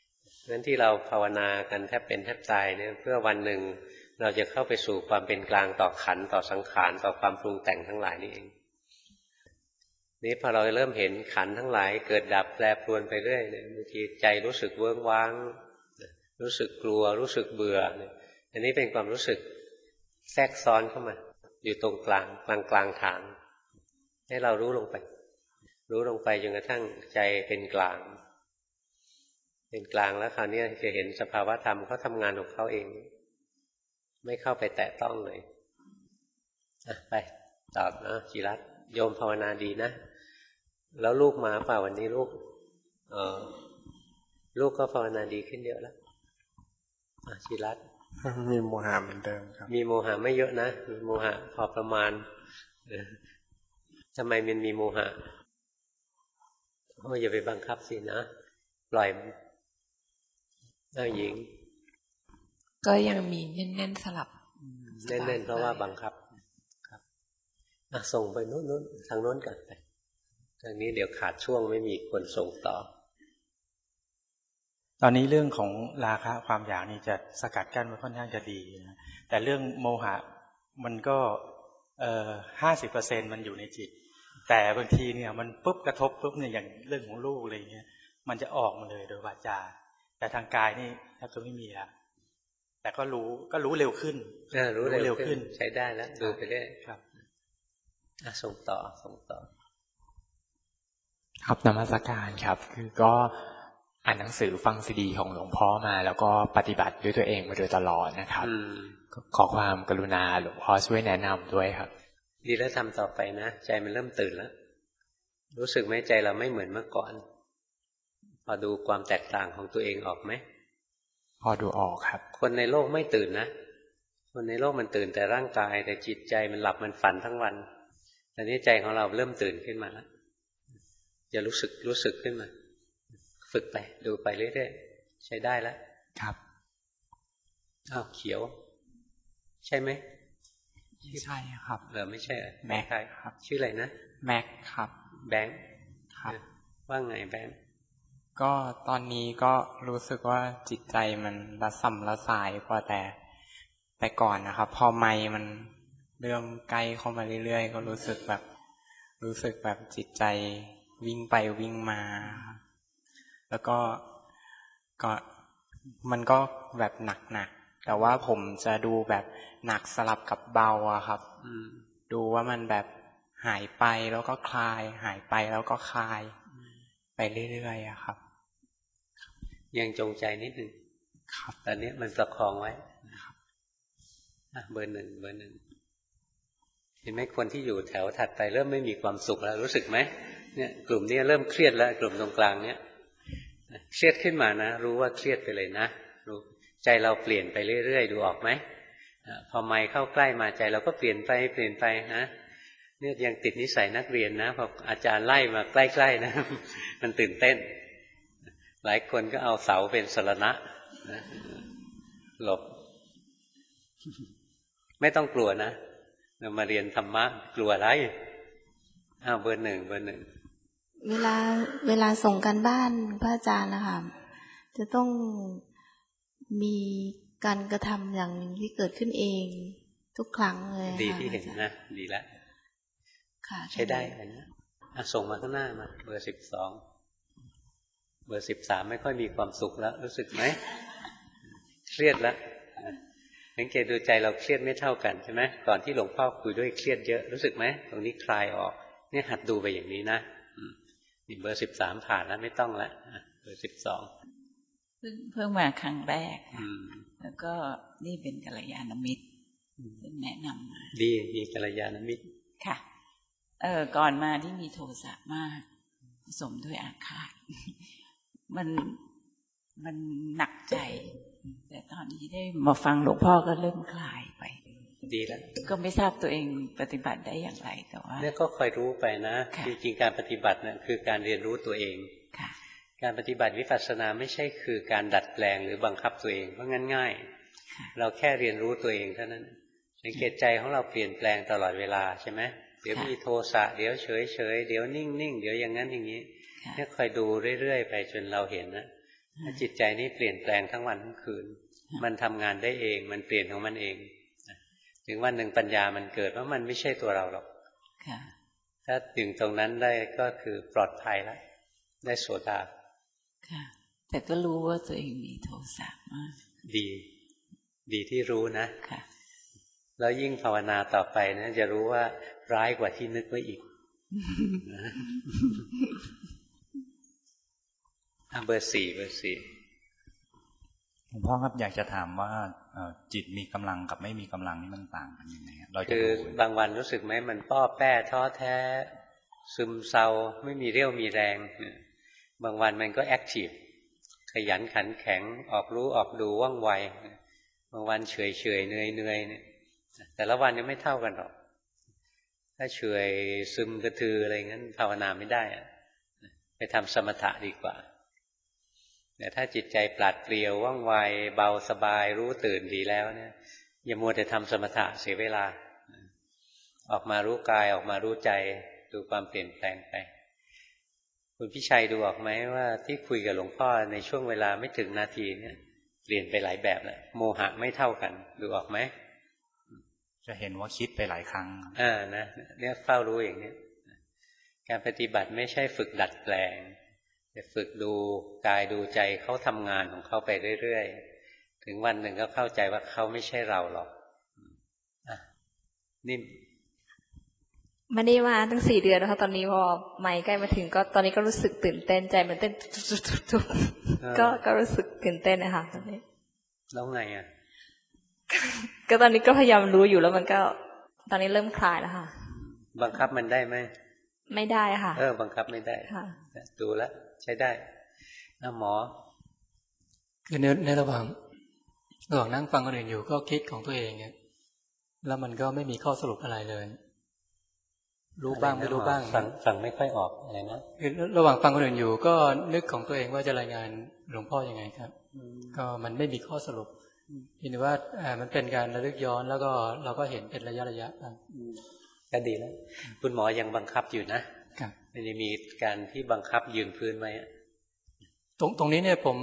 งั้นที่เราภาวนากันแทบเป็นแทบตายเนี่ยเพื่อวันหนึ่งเราจะเข้าไปสู่ความเป็นกลางต่อขันธ์ต่อสังขารต่อความปรุงแต่งทั้งหลายนี่เองนี้พอเราเริ่มเห็นขันธ์ทั้งหลายเกิดดับแปรปรวนไปเรื่อยเนี่ยบางทีใจรู้สึกเวิ้งว้างรู้สึกกลัวรู้สึกเบื่อเนี่ยอันนี้เป็นความรู้สึกแทรกซ้อนเข้ามาอยู่ตรงกลางกลางกลางทางให้เรารู้ลงไปรู้ลงไปจนกระทั่งใจเป็นกลางเป็นกลางแล้วคราวนี้จะเห็นสภาวะธรรมเขาทำงานของเขาเองไม่เข้าไปแตะต้องเลยอ่ะไปตอบนะจิรัตน์โยมภาวนาดีนะแล้วลูกมาเปล่าวันนี้ลูกเออลูกก็ภาวนาดีขึ้นเยอะแล้วอ่ะจิรัตน์มีโมหะเหมือนเดิมครับมีโมหะไม่เยอะนะมีโมหะพอประมาณทำไมมันมีโมหะโอ้อย่าไปบังคับสินะปล่อยเอาหญิงก็ยังมีแน่นๆสลับแน่นๆเพราะว่าบังคับครับอ่ะส่งไปโน้นๆทางโน้นกันไปทางนี้เดี๋ยวขาดช่วงไม่มีคนส่งต่อตอนนี้เรื่องของราคะความอยากนี่จะสกัดกั้นมันค่อนข้างจะดีนะแต่เรื่องโมหะมันก็เอ่อห้าสิบเปอร์เซ็นต์มันอยู่ในจิตแต่บางทีเนี่ยมันปุ๊บกระทบปุ๊บเนี่ยอย่างเรื่องของลูกอะไรเงี้ยมันจะออกมาเลยโดยวาจาแต่ทางกายนี่แทบจะไม่มีละแต่ก็รู้ก็รู้เร็วขึ้นเออรู้เร็วขึ้นใช้ได้แล้วดูไปเรื่อยครับอ่ะส่งต่อส่งต่อครับนมัสการครับคือก็อ่านหนังสือฟังซีดีของหลวงพ่อมาแล้วก็ปฏิบัติด้วยตัวเองมาโดยตลอดนะครับขอความกรุณาหลวงพ่อช่วยแนะนำด้วยครับดีแล้วทำต่อไปนะใจมันเริ่มตื่นแล้วรู้สึกไหมใจเราไม่เหมือนเมื่อก่อนพอดูความแตกต่างของตัวเองออกไหมพอดูออกครับคนในโลกไม่ตื่นนะคนในโลกมันตื่นแต่ร่างกายแต่จิตใจมันหลับมันฝันทั้งวันตอนนี้ใจของเราเริ่มตื่นขึ้นมาแล้วจะรู้สึกรู้สึกขึ้นมาฝึกไปดูไปเรื่อยๆใช้ได้แล้วครับอ้าวเขียวใช่ไหมไม่ใช่ครับเหรอไม่ใช่แม็กครับชื่ออะไรนะแม็กครับแบงค์ครับว่าไงแบงค์ก็ตอนนี้ก็รู้สึกว่าจิตใจมันละสัมละสายกว่าแต่แต่ก่อนนะครับพอไมค์มันเริ่มใกล้เข้ามาเรื่อยๆก็รู้สึกแบบรู้สึกแบบจิตใจวิ่งไปวิ่งมาแล้วก็ก็มันก็แบบหนักๆแต่ว่าผมจะดูแบบหนักสลับกับเบาอะครับดูว่ามันแบบหายไปแล้วก็คลายหายไปแล้วก็คลายไปเรื่อยๆอะครับยังจงใจนิดหนึ่งครับตอนนี้มันประคองไว้ครับเบอร์หนึ่งเบอร์หนึ่งเห็นไหมคนที่อยู่แถวถัดไปเริ่มไม่มีความสุขแล้วรู้สึกไหมเนี่ยกลุ่มนี้เริ่มเครียดแล้วกลุ่มตรงกลางเนี้ยเครียดขึ้นมานะรู้ว่าเครียดไปเลยนะรู้ใจเราเปลี่ยนไปเรื่อยๆดูออกไหมพอไมค์เข้าใกล้มาใจเราก็เปลี่ยนไปเปลี่ยนไปนะเนี่ยยังติดนิสัยนักเรียนนะพออาจารย์ไล่มาใกล้ๆนะมันตื่นเต้นหลายคนก็เอาเสาเป็นสรณะนะหลบไม่ต้องกลัวนะเรามาเรียนธรรมะกลัวอะไรอ้าวเบอร์หนึ่งเบอร์หนึ่งเวลาเวลาส่งกันบ้านพระอาจารย์นะคะจะต้องมีการกระทำอย่างที่เกิดขึ้นเองทุกครั้งเลยดีที่เห็นนะดีแล้วใช้ได้นะอ่ะส่งมาข้างหน้ามาเบอร์สิบสองเบอร์สิบสามไม่ค่อยมีความสุขแล้วรู้สึกไหมเครียดแล้วสังเกตดูใจเราเครียดไม่เท่ากันใช่ไหมก่อนที่หลวงพ่อคุยด้วยเครียดเยอะรู้สึกไหมตรงนี้คลายออกเนี่ยหัดดูไปอย่างนี้นะนี่เบอร์สิบสามผ่านแล้วไม่ต้องละเบอร์สิบสองเพิ่งเพิ่งมาครั้งแรกแล้วก็นี่เป็นกัลยาณมิตรเป็นแนะนำมาดีมีกัลยาณมิตรค่ะเออก่อนมาที่มีโทสะมากผสมด้วยอาฆาตมันมันหนักใจแต่ตอนนี้ได้มาฟังหลวงพ่อก็เริ่มคลายไปดีแล้วก็ไม่ทราบตัวเองปฏิบัติได้อย่างไรแต่ว่าเนี่ยก็คอยรู้ไปนะจริงๆการปฏิบัติเนี่ยคือการเรียนรู้ตัวเองการปฏิบัติวิปัสสนาไม่ใช่คือการดัดแปลงหรือบังคับตัวเองเพราะงั้นง่ายเราแค่เรียนรู้ตัวเองเท่านั้นสังเกตใจของเราเปลี่ยนแปลงตลอดเวลาใช่ไหมเดี๋ยวมีโทสะเดี๋ยวเฉยเฉยเดี๋ยวนิ่งนิ่งเดี๋ยวอย่างนั้นอย่างนี้เนี่ยคอยดูเรื่อยๆไปจนเราเห็นนะจิตใจนี่เปลี่ยนแปลงทั้งวันทั้งคืนมันทำงานได้เองมันเปลี่ยนของมันเองถึงวันหนึ่งปัญญามันเกิดว่ามันไม่ใช่ตัวเราหรอกถ้าถึงตรงนั้นได้ก็คือปลอดภัยแล้วได้โสดาค่ะแต่ก็รู้ว่าตัวเองมีโทสะมากดีดีที่รู้นะค่ะแล้วยิ่งภาวนาต่อไปนะจะรู้ว่าร้ายกว่าที่นึกไว้อีกเบอร์สี่เบอร์สี่หลวงพ่อครับอยากจะถามว่าจิตมีกำลังกับไม่มีกำลังนี่มันต่างกันยังไงเราจะคือบางวันรู้สึกไหมมันป้อแป้ท้อแท้ซึมเศร้าไม่มีเรี่ยวมีแรงบางวันมันก็แอคทีฟขยันขันแข็งออกรู้ออกดูว่องไวบางวันเฉยเฉยเหนื่อยเหนื่อยเนี่ยแต่ละวันยังไม่เท่ากันหรอกถ้าเฉยซึมกระทืออะไรงั้นภาวนาไม่ได้อะไปทำสมถะดีกว่าแต่ถ้าจิตใจปราดเปรียวว่องไวเบาสบายรู้ตื่นดีแล้วเนี่ยอย่ามัวแต่ทำสมถะเสียเวลาออกมารู้กายออกมารู้ใจดูความเปลี่ยนแปลงไปคุณพี่ชัยดูออกไหมว่าที่คุยกับหลวงพ่อในช่วงเวลาไม่ถึงนาทีเนี่ยเปลี่ยนไปหลายแบบแล้วโมหะไม่เท่ากันดูออกไหมจะเห็นว่าคิดไปหลายครั้งอ่านะเนี่ยเฝ้ารู้อย่างนี้การปฏิบัติไม่ใช่ฝึกดัดแปลงแต่ฝึกดูกายดูใจเขาทำงานของเขาไปเรื่อยๆถึงวันหนึ่งก็เข้าใจว่าเขาไม่ใช่เราหรอกอ่ะนิ่มไม่ได้มาตั้งสี่เดือนแล้วค่ะตอนนี้พอไม่ใกล้มาถึงก็ตอนนี้ก็รู้สึกตื่นเต้นใจมันเต้นทุบๆก็ก็รู้สึกตื่นเต้นนะคะตอนนี้แล้วไงอ่ะก็ตอนนี้ก็พยายามรู้อยู่แล้วมันก็ตอนนี้เริ่มคลายแล้วค่ะบังคับมันได้ไหมไม่ได้ค่ะเออบังคับไม่ได้ค่ะดูแล้วใช้ได้น้าหมอคือในในระหว่างระหว่างนั่งฟังคนอื่นอยู่ก็คิดของตัวเองเนี่ยแล้วมันก็ไม่มีข้อสรุปอะไรเลยรู้บ้างไม่รู้บ้างฟังฟังไม่ค่อยออกอะไรนะคือระหว่างฟังคนอื่นอยู่ก็นึกของตัวเองว่าจะรายงานหลวงพ่อยังไงครับก็มันไม่มีข้อสรุปเห็นว่ามันเป็นการระลึกย้อนแล้วก็เราก็เห็นเป็นระยะระยะไปก็ดีแล้วคุณหมอยังบังคับอยู่นะมันจะมีการที่บังคับยืนพื้นไหมตรงตรงนี้เนี่ยผม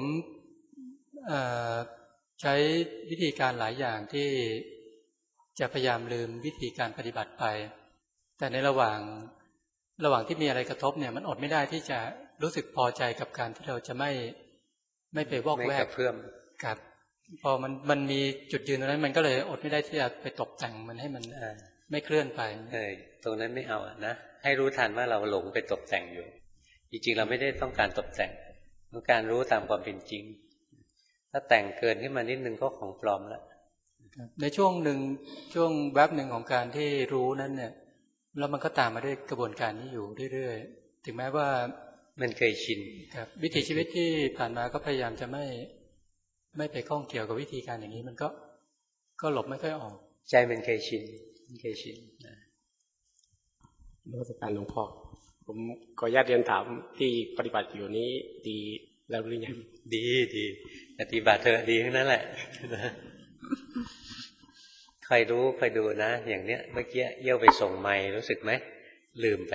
ใช้วิธีการหลายอย่างที่จะพยายามลืมวิธีการปฏิบัติไปแต่ในระหว่างระหว่างที่มีอะไรกระทบเนี่ยมันอดไม่ได้ที่จะรู้สึกพอใจกับการที่เราจะไม่ไม่ไปวอกแวกเพิ่มครับพอมันมันมีจุดยืนตรงนั้นมันก็เลยอดไม่ได้ที่จะไปตกแต่งมันให้มันไม่เคลื่อนไปเออตรงนั้นไม่เอาอะนะให้รู้ทันว่าเราหลงไปตกแต่งอยู่จริงๆเราไม่ได้ต้องการตกแต่งต้องการรู้ตามความเป็นจริงถ้าแต่งเกินขึ้นมานิดนึงก็ของปลอมแล้วในช่วงหนึ่งช่วงแวบหนึ่งของการที่รู้นั้นเนี่ยแล้วมันก็ตามมาด้วยกระบวนการนี้อยู่เรื่อยๆถึงแม้ว่ามันเคยชินครับวิถีชีวิตที่ผ่านมาก็พยายามจะไม่ไม่ไปข้องเกี่ยวกับวิธีการอย่างนี้มันก็ก็หลบไม่ค่อยออกใจมันเคยชินมันเคยชินนะนมัสการหลวงพ่อผมขออนุญาตเรียนถามที่ปฏิบัติอยู่นี้ดีแล้วหรือยังดีดีปฏิบัติเธอดีทั้งนั้นแหละใครรู้ใครดูนะอย่างเนี้ยเมื่อกี้เยี่ยวไปส่งไมค์รู้สึกไหมลืมไป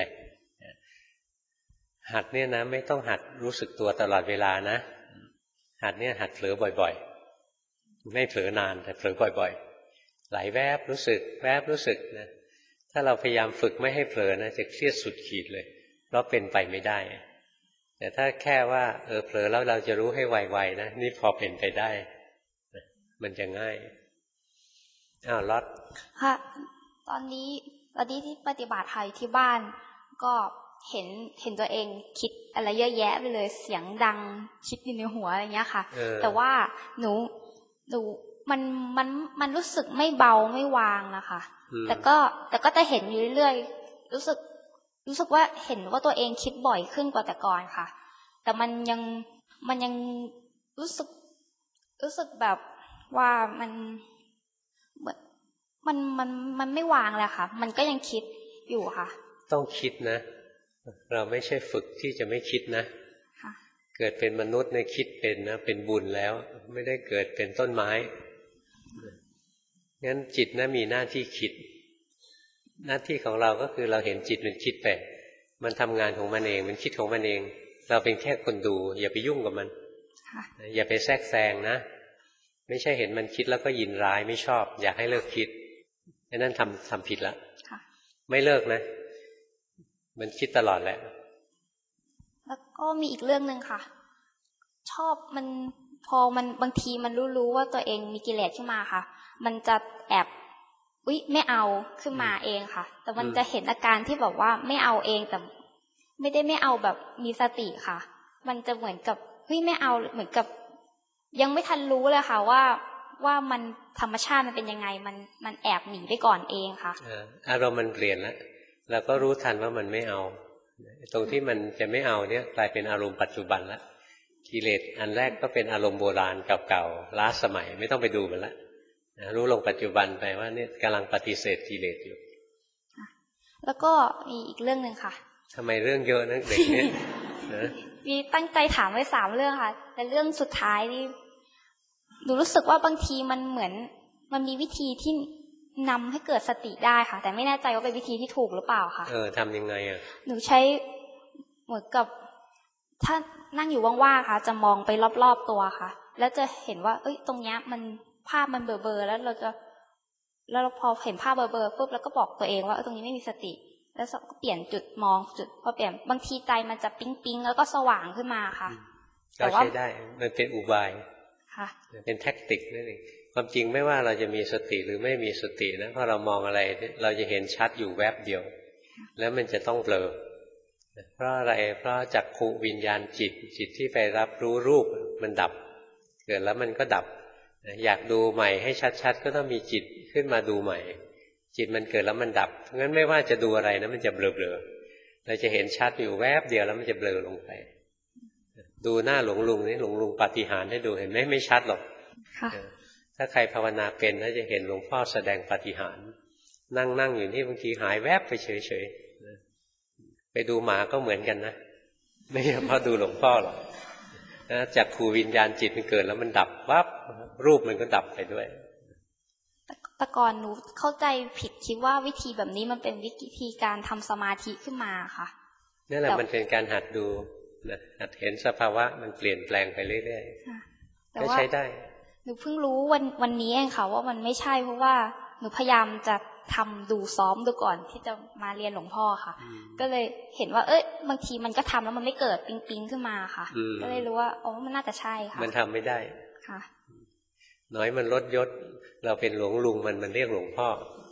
หัดเนี่ยนะไม่ต้องหัดรู้สึกตัวตลอดเวลานะหัดเนี่ยหัดเผลอบ่อยๆไม่เผลอนานแต่เผลอบ่อยๆไหลแวบรู้สึกแวบรู้สึกนะถ้าเราพยายามฝึกไม่ให้เผลอนะจะเครียดสุดขีดเลยเพราะเป็นไปไม่ได้แต่ถ้าแค่ว่าเออเผลอแล้วเราจะรู้ให้ไวๆนะนี่พอเป็นไปได้มันจะง่ายอ้าวล็อตค่ะตอนนี้ตอนนี้ที่ปฏิบัติไทยที่บ้านก็เห็นเห็นตัวเองคิดอะไรเยอะแยะไปเลยเสียงดังคิดอยู่ในหัวอะไรเงี้ยค่ะแต่ว่าหนูหนูมันมันมันรู้สึกไม่เบาไม่วางนะคะแต่ก็แต่ก็จะเห็นอยู่เรื่อยๆรู้สึกรู้สึกว่าเห็นว่าตัวเองคิดบ่อยขึ้นกว่าแต่ก่อนค่ะแต่มันยังมันยังรู้สึกรู้สึกแบบว่ามันมันมันมันไม่วางเลยค่ะมันก็ยังคิดอยู่ค่ะต้องคิดนะเราไม่ใช่ฝึกที่จะไม่คิดนะเกิดเป็นมนุษย์ในคิดเป็นนะเป็นบุญแล้วไม่ได้เกิดเป็นต้นไม้งั้นจิตนะมีหน้าที่คิดหน้าที่ของเราก็คือเราเห็นจิตมันคิดไปมันทำงานของมันเองมันคิดของมันเองเราเป็นแค่คนดูอย่าไปยุ่งกับมันอย่าไปแทรกแซงนะไม่ใช่เห็นมันคิดแล้วก็ยินร้ายไม่ชอบอยากให้เลิกคิดนั่นทำทำผิดแล้วไม่เลิกนะมันคิดตลอดแหละแล้วก็มีอีกเรื่องนึงค่ะชอบมันพอมันบางทีมันรู้ๆว่าตัวเองมีกิเลสขึ้นมาค่ะมันจะแอบอุ๊ยไม่เอาขึ้นมาเองค่ะแต่มันจะเห็นอาการที่แบบว่าไม่เอาเองแต่ไม่ได้ไม่เอาแบบมีสติค่ะมันจะเหมือนกับเฮ้ยไม่เอาเหมือนกับยังไม่ทันรู้เลยค่ะว่าว่ามันธรรมชาติมันเป็นยังไงมันมันแอบหนีไปก่อนเองค่ะอารมณ์มันเปลี่ยนแล้วเราก็รู้ทันว่ามันไม่เอาตรงที่มันจะไม่เอาเนี่ยกลายเป็นอารมณ์ปัจจุบันแล้วกิเลสอันแรกก็เป็นอารมณ์โบราณเก่าๆล้าสมัยไม่ต้องไปดูมันละรู้ลงปัจจุบันไปว่าเนี่ยกำลังปฏิเสธกิเลสอยู่แล้วก็มีอีกเรื่องนึงค่ะทำไมเรื่องเยอะนะเด็กเนี่ยมีตั้งใจถามไว้สามเรื่องค่ะแต่เรื่องสุดท้ายนี่หนูรู้สึกว่าบางทีมันเหมือนมันมีวิธีที่นำให้เกิดสติได้ค่ะแต่ไม่แน่ใจว่าเป็นวิธีที่ถูกหรือเปล่าค่ะเออทำยังไงอ่ะหนูใช้เหมือนกับถ้านั่งอยู่ว่างๆค่ะจะมองไปรอบๆตัวค่ะแล้วจะเห็นว่าเอ้ยตรงเนี้ยมันภาพมันเบลอๆแล้วเราจะแล้วพอเห็นภาพเบลอๆปุ๊บแล้วก็บอกตัวเองว่าตรงนี้ไม่มีสติแล้วก็เปลี่ยนจุดมองจุดพอเปลี่ยนบางทีใจมันจะปิ๊งปิ๊งแล้วก็สว่างขึ้นมาค่ะก็ใช้ได้มันเป็นอุบายค่ะเป็นแท็กติกนั่นเองความจริงไม่ว่าเราจะมีสติหรือไม่มีสตินะพอเรามองอะไรเราจะเห็นชัดอยู่แวบเดียวแล้วมันจะต้องเบลอเพราะอะไรเพราะจักขุวิญญาณจิตจิตที่ไปรับรู้รูปมันดับเกิดแล้วมันก็ดับอยากดูใหม่ให้ชัดๆก็ต้องมีจิตขึ้นมาดูใหม่จิตมันเกิดแล้วมันดับงั้นไม่ว่าจะดูอะไรนะมันจะเบลอๆเราจะเห็นชัดอยู่แวบเดียวแล้วมันจะเบลอลงไปดูหน้าหลวงลุงนี่หลวงลุงปาฏิหาริย์ให้ดูเห็นไหมไม่ชัดหรอกถ้าใครภาวนาเป็นแล้วจะเห็นหลวงพ่อแสดงปาฏิหาริย์นั่งนั่งอยู่นี่บางทีหายแวบไปเฉยๆไปดูหมาก็เหมือนกันนะไม่ใช่เพราะดูหลวงพ่อหรอกนะจากขูวิญญาณจิตมันเกิดแล้วมันดับวับรูปมันก็ดับไปด้วยแต่ก่อนหนูเข้าใจผิดคิดว่าวิธีแบบนี้มันเป็นวิธีการทำสมาธิขึ้นมาค่ะนั่นแหละมันเป็นการหัดดูนะหัดเห็นสภาวะมันเปลี่ยนแปลงไปเรื่อยๆก็ใช้ได้หนูเพิ่งรู้วันวันนี้เองค่ะว่ามันไม่ใช่เพราะว่าหนูพยายามจะทำดูซ้อมดูก่อนที่จะมาเรียนหลวงพ่อค่ะก็เลยเห็นว่าเอ้ยบางทีมันก็ทำแล้วมันไม่เกิดปิ๊งปิ๊งขึ้นมาค่ะก็เลยรู้ว่าอ๋อมันน่าจะใช่ค่ะมันทำไม่ได้ค่ะน้อยมันลดยศเราเป็นหลวงลุงมันมันเรียกหลวงพ่อ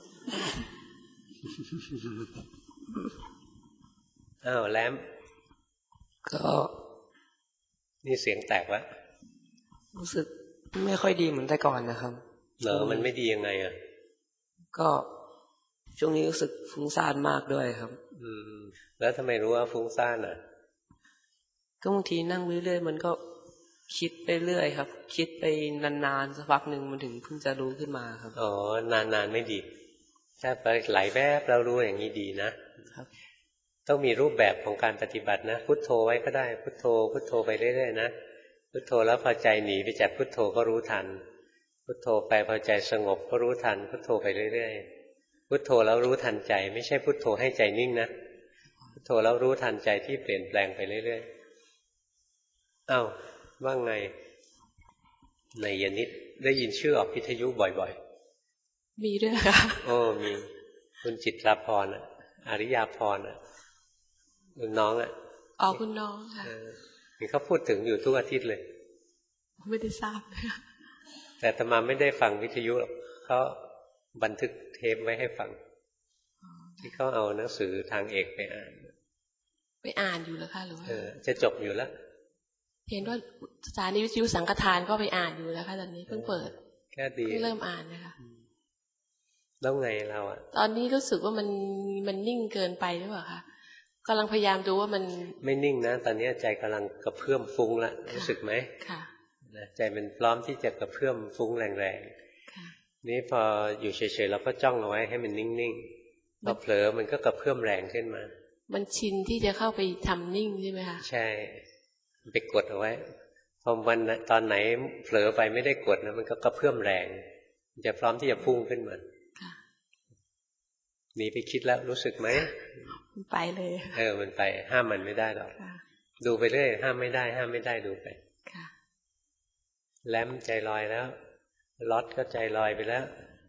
อ้าวแลมก็นี่เสียงแตกแล้วรู้สึกไม่ค่อยดีเหมือนแต่ก่อนนะครับเหรอมันไม่ดียังไงอ่ะก็ช่วงนี้รู้สึกฟุ้งซ่านมากด้วยครับอืมแล้วทำไมรู้ว่าฟุ้งซ่านอ่ะก็บางทีนั่งเรื่อยๆมันก็คิดไปเรื่อยครับคิดไปนานๆสักพักหนึ่งมันถึงเพิ่งจะรู้ขึ้นมาครับอ๋อนานๆไม่ดีถ้าไปหลายแวบเรารู้อย่างนี้ดีนะครับต้องมีรูปแบบของการปฏิบัตินะพุทโธไว้ก็ได้พุทโธพุทโธไปเรื่อยๆนะพุทโธแล้วพอใจหนีไปจากพุทโธก็รู้ทันพุทโธไปพอใจสงบก็รู้ทันพุทโธไปเรื่อยๆพุทโธแล้วรู้ทันใจไม่ใช่พุทโธให้ใจนิ่งนะพุทโธแล้วรู้ทันใจที่เปลี่ยนแปลงไปเรื่อยๆอ้าวว่าไงในยนิดได้ยินชื่อออกวิทยุบ่อยๆมีด้วยค่ะโอ้มีคุณจิตราพรอ่ะอริยาพรอ่ะคุณน้องอ่ะอ๋อคุณน้องค่ะเห็นเขาพูดถึงอยู่ทุกอาทิตย์เลยไม่ได้ทราบเลยแต่อาตมาไม่ได้ฟังวิทยุหรอกเขาบันทึกเทปไว้ให้ฟังที่เขาเอาหนังสือทางเอกไปอ่านไปอ่านอยู่แล้วค่ะหรือว่าจะจบอยู่แล้วเห็นว่าสถานีวิทยุสังฆทานก็ไปอ่านอยู่แล้วค่ะตอนนี้เพิ่งเปิดแค่ดีเพิ่งเริ่มอ่านนะคะแล้วไงเราอ่ะตอนนี้รู้สึกว่ามันมันนิ่งเกินไปหรือเปล่าคะกำลังพยายามดูว่ามันไม่นิ่งนะตอนนี้ใจกำลังกระเพื่อมฟุ้งละรู้สึกไหมค่ะใจมันพร้อมที่จะกระเพื่อมฟุ้งแรงๆนี่พออยู่เฉยๆเราก็จ้องเอาไว้ให้มันนิ่งๆพอเผลอมันก็กระเพื่อมแรงขึ้นมามันชินที่จะเข้าไปทำนิ่งใช่ไหมคะใช่ไปกดเอาไว้พอวันตอนไหนเผลอไปไม่ได้กดนะมันก็กระเพื่อมแรงจะพร้อมที่จะพุ่งขึ้นมาหนีไปคิดแล้วรู้สึกไหมไปเลยเออมันไปห้ามมันไม่ได้หรอกดูไปเรื่อยห้ามไม่ได้ห้ามไม่ได้ดูไปแลมใจลอยแล้วล็อตก็ใจลอยไปแล้ว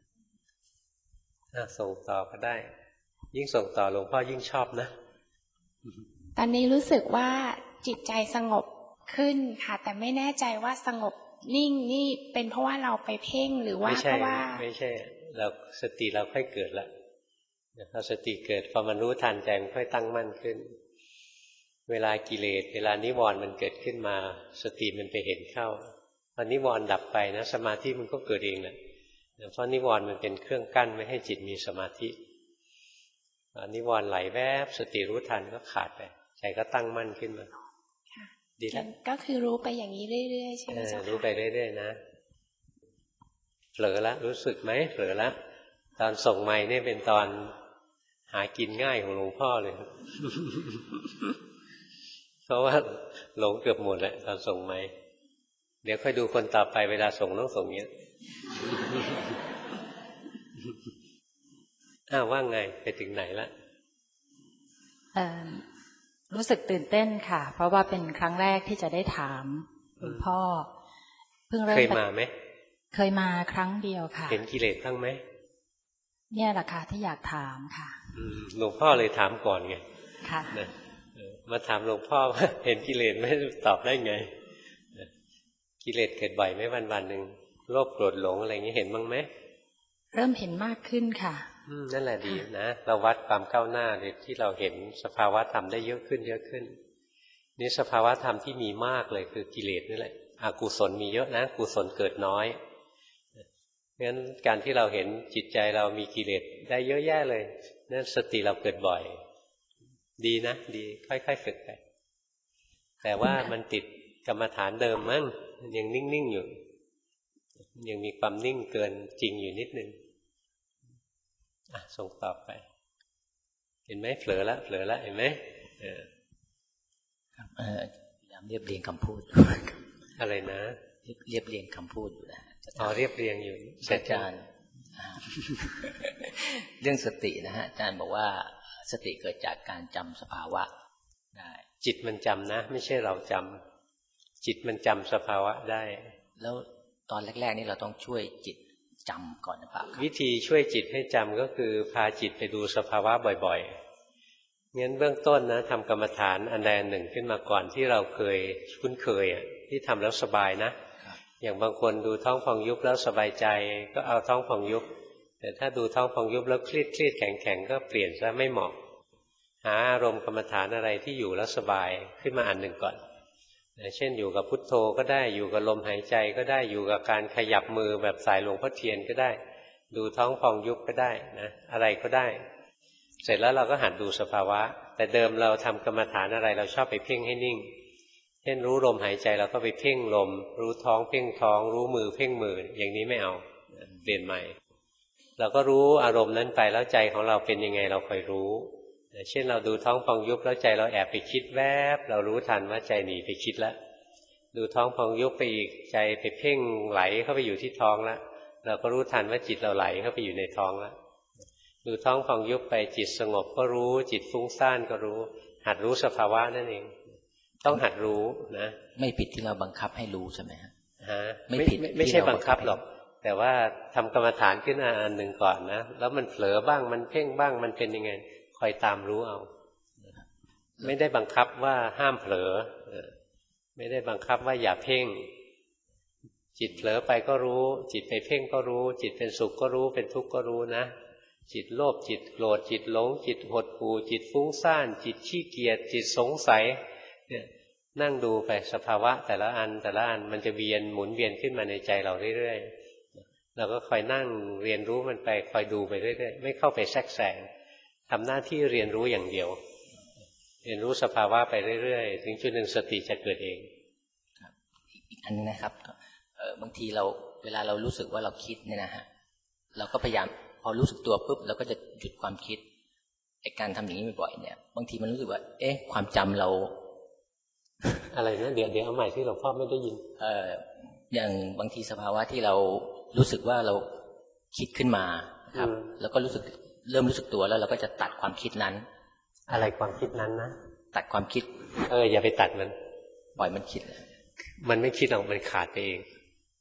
ส่งต่อก็ได้ยิ่งส่งต่อหลวงพ่อยิ่งชอบนะตอนนี้รู้สึกว่าจิตใจสงบขึ้นค่ะแต่ไม่แน่ใจว่าสงบนิ่งนี่เป็นเพราะว่าเราไปเพ่งหรือว่าเพราะว่าไม่ใช่เราสติเราค่อยเกิดละพอสติเกิดพอมันรู้ทันใจมันค่อยตั้งมั่นขึ้นเวลากิเลสเวลานิวรณ์มันเกิดขึ้นมาสติมันไปเห็นเข้าพอนิวรณ์ดับไปนะสมาธิมันก็เกิดเองแหละเพราะนิวรณ์มันเป็นเครื่องกั้นไม่ให้จิตมีสมาธินิวรณ์ไหลแวบสติรู้ทันก็ขาดไปใจก็ตั้งมั่นขึ้นมาดีแล้วก็คือรู้ไปอย่างนี้เรื่อยๆใช่ไหมเจ้าค่ะรู้ไปเรื่อยๆนะเผลอละรู้สึกไหมเผลอละตอนส่งไม้นี่เป็นตอนหากินง่ายของหลวงพ่อเลยเพราะว่าหลงเกือบหมดแหละตอนส่งไม้เดี๋ยวค่อยดูคนต่อไปเวลาส่งต้องส่งเงี้ยอ้าวว่าไงไปถึงไหนละรู้สึกตื่นเต้นค่ะเพราะว่าเป็นครั้งแรกที่จะได้ถามหลวงพ่อเพิ่งเริ่มเคยมาไหมเคยมาครั้งเดียวค่ะเห็นกิเลสบ้างไหมเนี่ยแหละค่ะที่อยากถามค่ะหลวงพ่อเลยถามก่อนไงค่ะมาถามหลวงพ่อว่าเห็นกิเลสไม่ตอบได้ไงกิเลสเกิดบ่อยไหมวันวันหนึ่งโลภโกรธหลงอะไรอย่างนี้เห็นบ้างไหมเริ่มเห็นมากขึ้นค่ะนั่นแหละดีนะเราวัดความก้าวหน้าที่เราเห็นสภาวะธรรมได้เยอะขึ้นเยอะขึ้นนี่สภาวะธรรมที่มีมากเลยคือกิเลสนี่แหละอกุศลมีเยอะนะกุศลเกิดน้อยงั้นการที่เราเห็นจิตใจเรามีกิเลสได้เยอะแยะเลยนั่นสติเราเกิดบ่อยดีนะดีค่อยๆฝึกไปแต่ว่ามันติดกรรมฐานเดิมมั้งยังนิ่งๆอยู่ยังมีความนิ่งเกินจริงอยู่นิดนึงอ่ะส่งต่อไปเห็นไหมเผลอละเผลอละเห็นไหมเออพยายามเรียบเรียงคำพูดอะไรนะเรียบเรียงคำพูดอยู่นะอ๋อเรียบเรียงอยู่อาจารย์เรื่องสตินะฮะอาจารย์บอกว่าสติเกิดจากการจำสภาวะได้จิตมันจำนะไม่ใช่เราจำจิตมันจำสภาวะได้แล้วตอนแรกๆนี่เราต้องช่วยจิตจำก่อนหรือเปล่าวิธีช่วยจิตให้จำก็คือพาจิตไปดูสภาวะบ่อยๆงั้นเบื้องต้นนะทำกรรมฐานอันใดอันหนึ่งขึ้นมาก่อนที่เราเคยคุ้นเคยอ่ะที่ทำแล้วสบายนะอย่างบางคนดูท้องพองยุบแล้วสบายใจก็เอาท้องพองยุบแต่ถ้าดูท้องพองยุบแล้วเครียดเครียดแข็งแข็งก็เปลี่ยนซะไม่เหมาะหาอารมณ์กรรมฐานอะไรที่อยู่แล้วสบายขึ้นมาอันหนึ่งก่อนเช่นอยู่กับพุทโธก็ได้อยู่กับลมหายใจก็ได้อยู่กับการขยับมือแบบสายหลวงพ่อเทียนก็ได้ดูท้องพองยุบก็ได้นะอะไรก็ได้เสร็จแล้วเราก็หัดดูสภาวะแต่เดิมเราทำกรรมฐานอะไรเราชอบไปเพ่งให้นิ่งเช่นรู้ลมหายใจเราก็ไปเพ่งลมรู้ท้องเพ่งท้องรู้มือเพ่งมืออย่างนี้ไม่เอาเปลี่ยนใหม่เราก็รู้อารมณ์นั้นไปแล้วใจของเราเป็นยังไงเราคอยรู้เช่นเราดูท้องพองยุบแล้วใจเราแอบไปคิดแวบเรารู้ทันว่าใจหนีไปคิดแล้วดูท้องพองยุบไปอีกใจไปเพ่งไหลเข้าไปอยู่ที่ท้องแล้วเราก็รู้ทันว่าจิตเราไหลเข้าไปอยู่ในท้องแล้วดูท้องพองยุบไปจิตสงบก็รู้จิตฟุ้งซ่านก็รู้หัดรู้สภาวะนั่นเองต้องหัดรู้นะไม่ผิดที่เราบังคับให้รู้ใช่ไหมฮะฮะไม่ผิดไม่ใช่บังคับหรอกแต่ว่าทำกรรมฐานขึ้นอันหนึ่งก่อนนะแล้วมันเผลอบ้างมันเพ่งบ้างมันเป็นยังไงคอยตามรู้เอาไม่ได้บังคับว่าห้ามเผลอไม่ได้บังคับว่าอย่าเพ่งจิตเผลอไปก็รู้จิตไปเพ่งก็รู้จิตเป็นสุขก็รู้เป็นทุกข์ก็รู้นะจิตโลภจิตโกรธจิตหลงจิตหดหู่จิตฟุ้งซ่านจิตขี้เกียจจิตสงสัยเนี่ยนั่งดูไปสภาวะแต่ละอันแต่ละอันมันจะเวียนหมุนเวียนขึ้นมาในใจเราเรื่อยๆเราก็คอยนั่งเรียนรู้มันไปคอยดูไปเรื่อยๆไม่เข้าไปแทรกแซงทำหน้าที่เรียนรู้อย่างเดียวเรียนรู้สภาวะไปเรื่อยๆถึงจุดหนึ่งสติจะเกิดเองอีกอันนึงนะครับบางทีเราเวลาเรารู้สึกว่าเราคิดเนี่ยนะฮะเราก็พยายามพอรู้สึกตัวปุ๊บเราก็จะหยุดความคิดไอ้การทำอย่างนี้บ่อยๆเนี่ยบางทีมันรู้สึกว่าเอ๊ะความจำเราอะไรนะเดี๋ยวเดี๋ยวเอาใหม่ที่หลวงพ่อไม่ได้ยินเอ่ออย่างบางทีสภาวะที่เรารู้สึกว่าเราคิดขึ้นมาครับแล้วก็รู้สึกเริ่มรู้สึกตัวแล้วเราก็จะตัดความคิดนั้นอะไรความคิดนั้นนะตัดความคิดเอออย่าไปตัดมันปล่อยมันคิดมันไม่คิดหรอกมันขาดไปเอง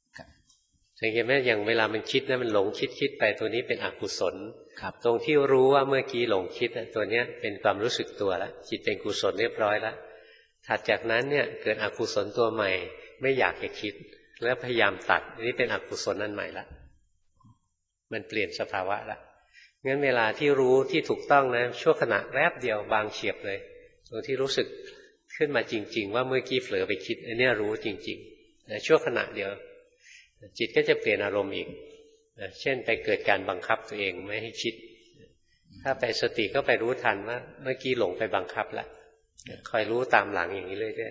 สังเกตไหมอย่างเวลามันคิดนะมันหลงคิดคิดไปตัวนี้เป็นอกุศลตรงที่รู้ว่าเมื่อกี้หลงคิดตัวเนี้ยเป็นความรู้สึกตัวแล้วจิตเป็นกุศลเรียบร้อยแล้วถัดจากนั้นเนี่ยเกิดอกุศลตัวใหม่ไม่อยากจะคิดแล้วพยายามตัดนี่เป็นอกุศลอันใหม่ละมันเปลี่ยนสภาวะละงั้นเวลาที่รู้ที่ถูกต้องนะชั่วขณะแวบเดียวบางเฉียบเลยตรงที่รู้สึกขึ้นมาจริงๆว่าเมื่อกี้เผลอไปคิดอันนี้รู้จริงๆนะชั่วขณะเดียวจิตก็จะเปลี่ยนอารมณ์อีกนะเช่นไปเกิดการบังคับตัวเองไม่ให้คิดถ้าไปสติก็ไปรู้ทันว่าเมื่อกี้หลงไปบังคับแล้วคอยรู้ตามหลังอย่างนี้เรื่อย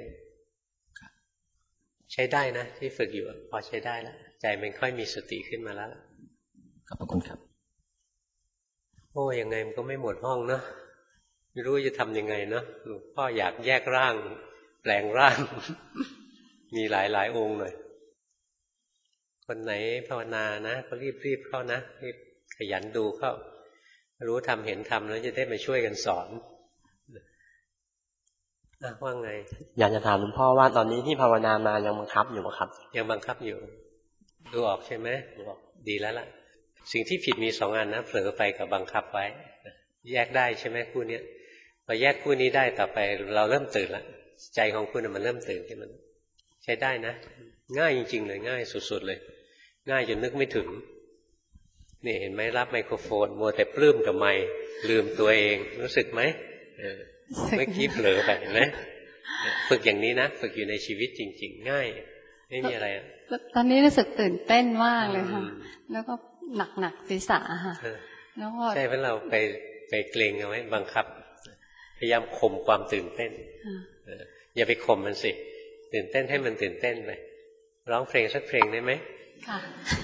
ๆใช้ได้นะที่ฝึกอยู่พอใช้ได้แล้วใจมันค่อยมีสติขึ้นมาแล้วขอบคุณครับโอ้ยังไงมันก็ไม่หมดห้องเนาะไม่รู้จะทำยังไงเนาะหลวงพ่ออยากแยกร่างแปลงร่าง มีหลายหลายองค์หน่อยคนไหนภาวนานะก็รีบรีบเข้านะรีบขยันดูเข้ารู้ทำเห็นทำแล้วจะได้มาช่วยกันสอนว่าไงอยากจะถามหลวงพ่อว่าตอนนี้ที่ภาวนามายังบังคับอยู่ไหมครับยังบังคับอยู่ดูออกใช่ไหมดูออกดีแล้วล่ะสิ่งที่ผิดมีสองอันนะเผลอไปกับบังคับไว้แยกได้ใช่ไหมคู่นี้พอแยกคู่นี้ได้ต่อไปเราเริ่มตื่นแล้วใจของคุณมันเริ่มตื่นขึ้นมาใช้ได้นะง่ายจริงๆเลยง่ายสุดๆเลยง่ายจนนึกไม่ถึงนี่เห็นไหมรับไมโครโฟนมัวแต่ปลื้มกับไมค์ลืมตัวเองรู้สึกไหมเมื่อกี้เผลอไปเห็นไหมฝึกอย่างนี้นะฝึกอยู่ในชีวิตจริงๆง่ายไม่มีอะไรอะตอนนี้รู้สึกตื่นเต้นมากเลยค่ะแล้วก็หนักหนักศีรษะค่ะแล้วก็ใช่เพราะเราไปไปเกรงเอาไว้บังคับพยายามข่มความตื่นเต้นอย่าไปข่มมันสิตื่นเต้นให้มันตื่นเต้นไปร้องเพลงสักเพลงได้ไหมค่ะ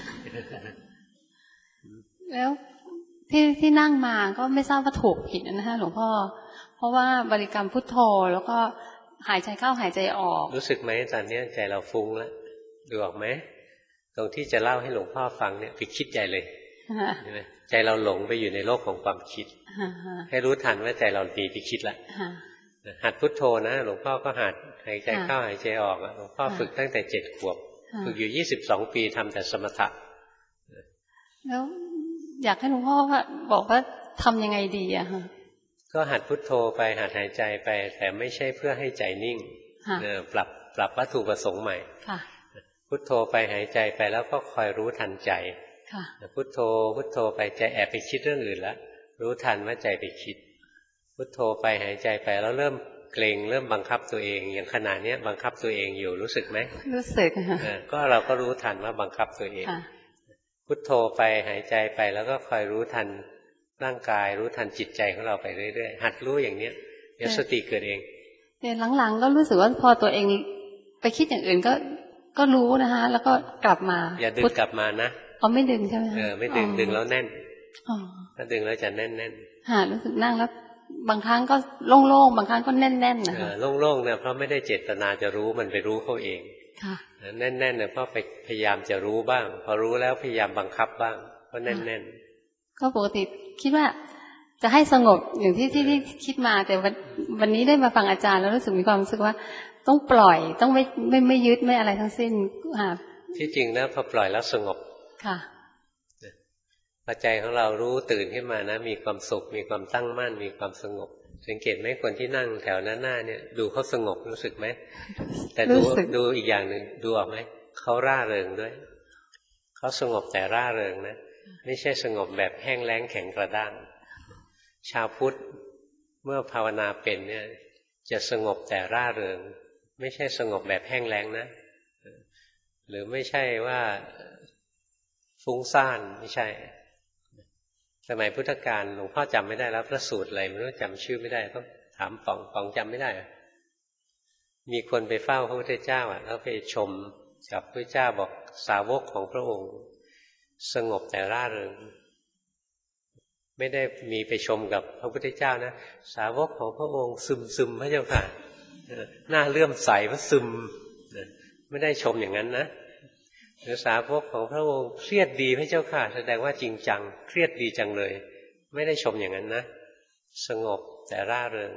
แล้วที่ที่นั่งมาก็ไม่ทราบว่าถูกผิดนะฮะหลวงพ่อเพราะว่าบริกรรมพุทโธแล้วก็หายใจเข้าหายใจออกรู้สึกไหมตอนนี้ใจเราฟุ้งแล้วดูออกไหมตรงที่จะเล่าให้หลวงพ่อฟังเนี่ยไปคิดใหญ่เลยใช่ไหมใจเราหลงไปอยู่ในโลกของความคิดให้รู้ทันว่าใจเราดีไปคิดละหัดพุทโธนะหลวงพ่อก็หัดหายใจเข้าหายใจออกหลวงพ่อฝึกตั้งแต่เจ็ดขวบฝึกอยู่ยี่สิบสองปีทำแต่สมถะแล้วอยากให้หลวงพ่อบอกว่าทำยังไงดีอะฮะก็หัดพุทโธไปหัดหายใจไปแต่ไม่ใช่เพื่อให้ใจนิ่งปรับปรับวัตถุประสงค์ใหม่พุทโธไปหายใจไปแล้วก็คอยรู้ทันใจพุทโธพุทโธไปใจแอบไปคิดเรื่องอื่นแล้วรู้ทันว่าใจไปคิดพุทโธไปหายใจไปแล้วเริ่มเกรงเริ่มบังคับตัวเองอย่างขณะนี้บังคับตัวเองอยู่รู้สึกไหมรู้สึกก็เราก็รู้ทันว่าบังคับตัวเองพุทโธไปหายใจไปแล้วก็คอยรู้ทันร่างกายรู้ทันจิตใจของเราไปเรื่อยๆหัดรู้อย่างเนี้ยเดี๋ยวสติเกิดเองแต่หลังๆก็รู้สึกว่าพอตัวเองไปคิดอย่างอื่นก็ก็รู้นะคะแล้วก็กลับมาอย่าดึงกลับมานะอ๋อไม่ดึงใช่ไหมเออไม่ดึงดึงแล้วแน่นถ้าดึงแล้วจะแน่นแน่นค่ะรู้สึกนั่งแล้วบางครั้งก็โล่งๆบางครั้งก็แน่นๆนะคะโล่งๆเนี่ยเพราะไม่ได้เจตนาจะรู้มันไปรู้เขาเองค่ะแน่นๆเนี่ยเพราะไปพยายามจะรู้บ้างพอรู้แล้วพยายามบังคับบ้างก็แน่นๆก็ปกติคิดว่าจะให้สงบอย่างที่ที่ที่คิดมาแต่วันวันนี้ได้มาฟังอาจารย์แล้วรู้สึกมีความรู้สึกว่าต้องปล่อยต้องไม่ไม่ไม่ยึดไม่อะไรทั้งสิ้นค่ะที่จริงนะพอปล่อยแล้วสงบค่ะพอใจของเรารู้ตื่นขึ้นมานะมีความสุขมีความตั้งมั่นมีความสงบสังเกตไหมคนที่นั่งแถวหน้าหน้าเนี่ยดูเขาสงบรู้สึกไหมแต่ดูดูอีกอย่างหนึ่งดูออกไหมเขาร่าเริงด้วยเขาสงบแต่ร่าเริงนะไม่ใช่สงบแบบแห้งแล้งแข็งกระด้างชาวพุทธเมื่อภาวนาเป็นเนี่ยจะสงบแต่ร่าเริงไม่ใช่สงบแบบแห้งแล้งนะหรือไม่ใช่ว่าฟุ้งซ่านไม่ใช่สมัยพุทธกาลหลวงพ่อจำไม่ได้แล้วพระสูตรอะไรไม่รู้จำชื่อไม่ได้ต้องถามป๋องป๋องจำไม่ได้มีคนไปเฝ้าพระพุทธเจ้าอ่ะแล้วไปชมกับพระเจ้าบอกสาวกของพระองค์สงบแต่ร่าเริงไม่ได้มีไปชมกับพระพุทธเจ้านะสาวกของพระองค์ซึมซึมพระเจ้าค่ะหน้าเลื่อมใสว่าซึมไม่ได้ชมอย่างนั้นนะหรือสาวกของพระองค์เครียดดีพระเจ้าค่ะแสดงว่าจริงจังเครียดดีจังเลยไม่ได้ชมอย่างนั้นนะสงบแต่ร่าเริง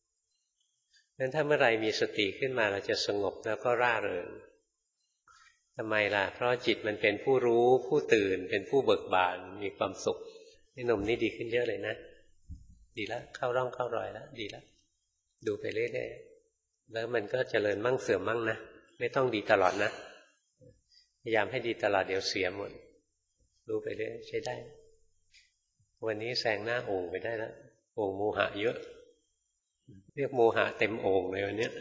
งั้นถ้าเมื่อไรมีสติขึ้นมาเราจะสงบแล้วก็ร่าเริงทำไมล่ะเพราะจิตมันเป็นผู้รู้ผู้ตื่นเป็นผู้เบิกบานมีความสุขนี่หนุ่มนี่ดีขึ้นเยอะเลยนะดีแล้วเข้าร่องเข้ารอยแล้วดีแล้วดูไปเรื่อยๆแล้วมันก็เจริญมั่งเสื่อมมั่งนะไม่ต้องดีตลอดนะพยายามให้ดีตลอดเดี๋ยวเสียหมดดูไปเรื่อยใช้ได้วันนี้แซงหน้าโอ่งไปได้แล้วโอ่งโมหะเยอะเรียกโมหะเต็มโอ่งเลยวันนี้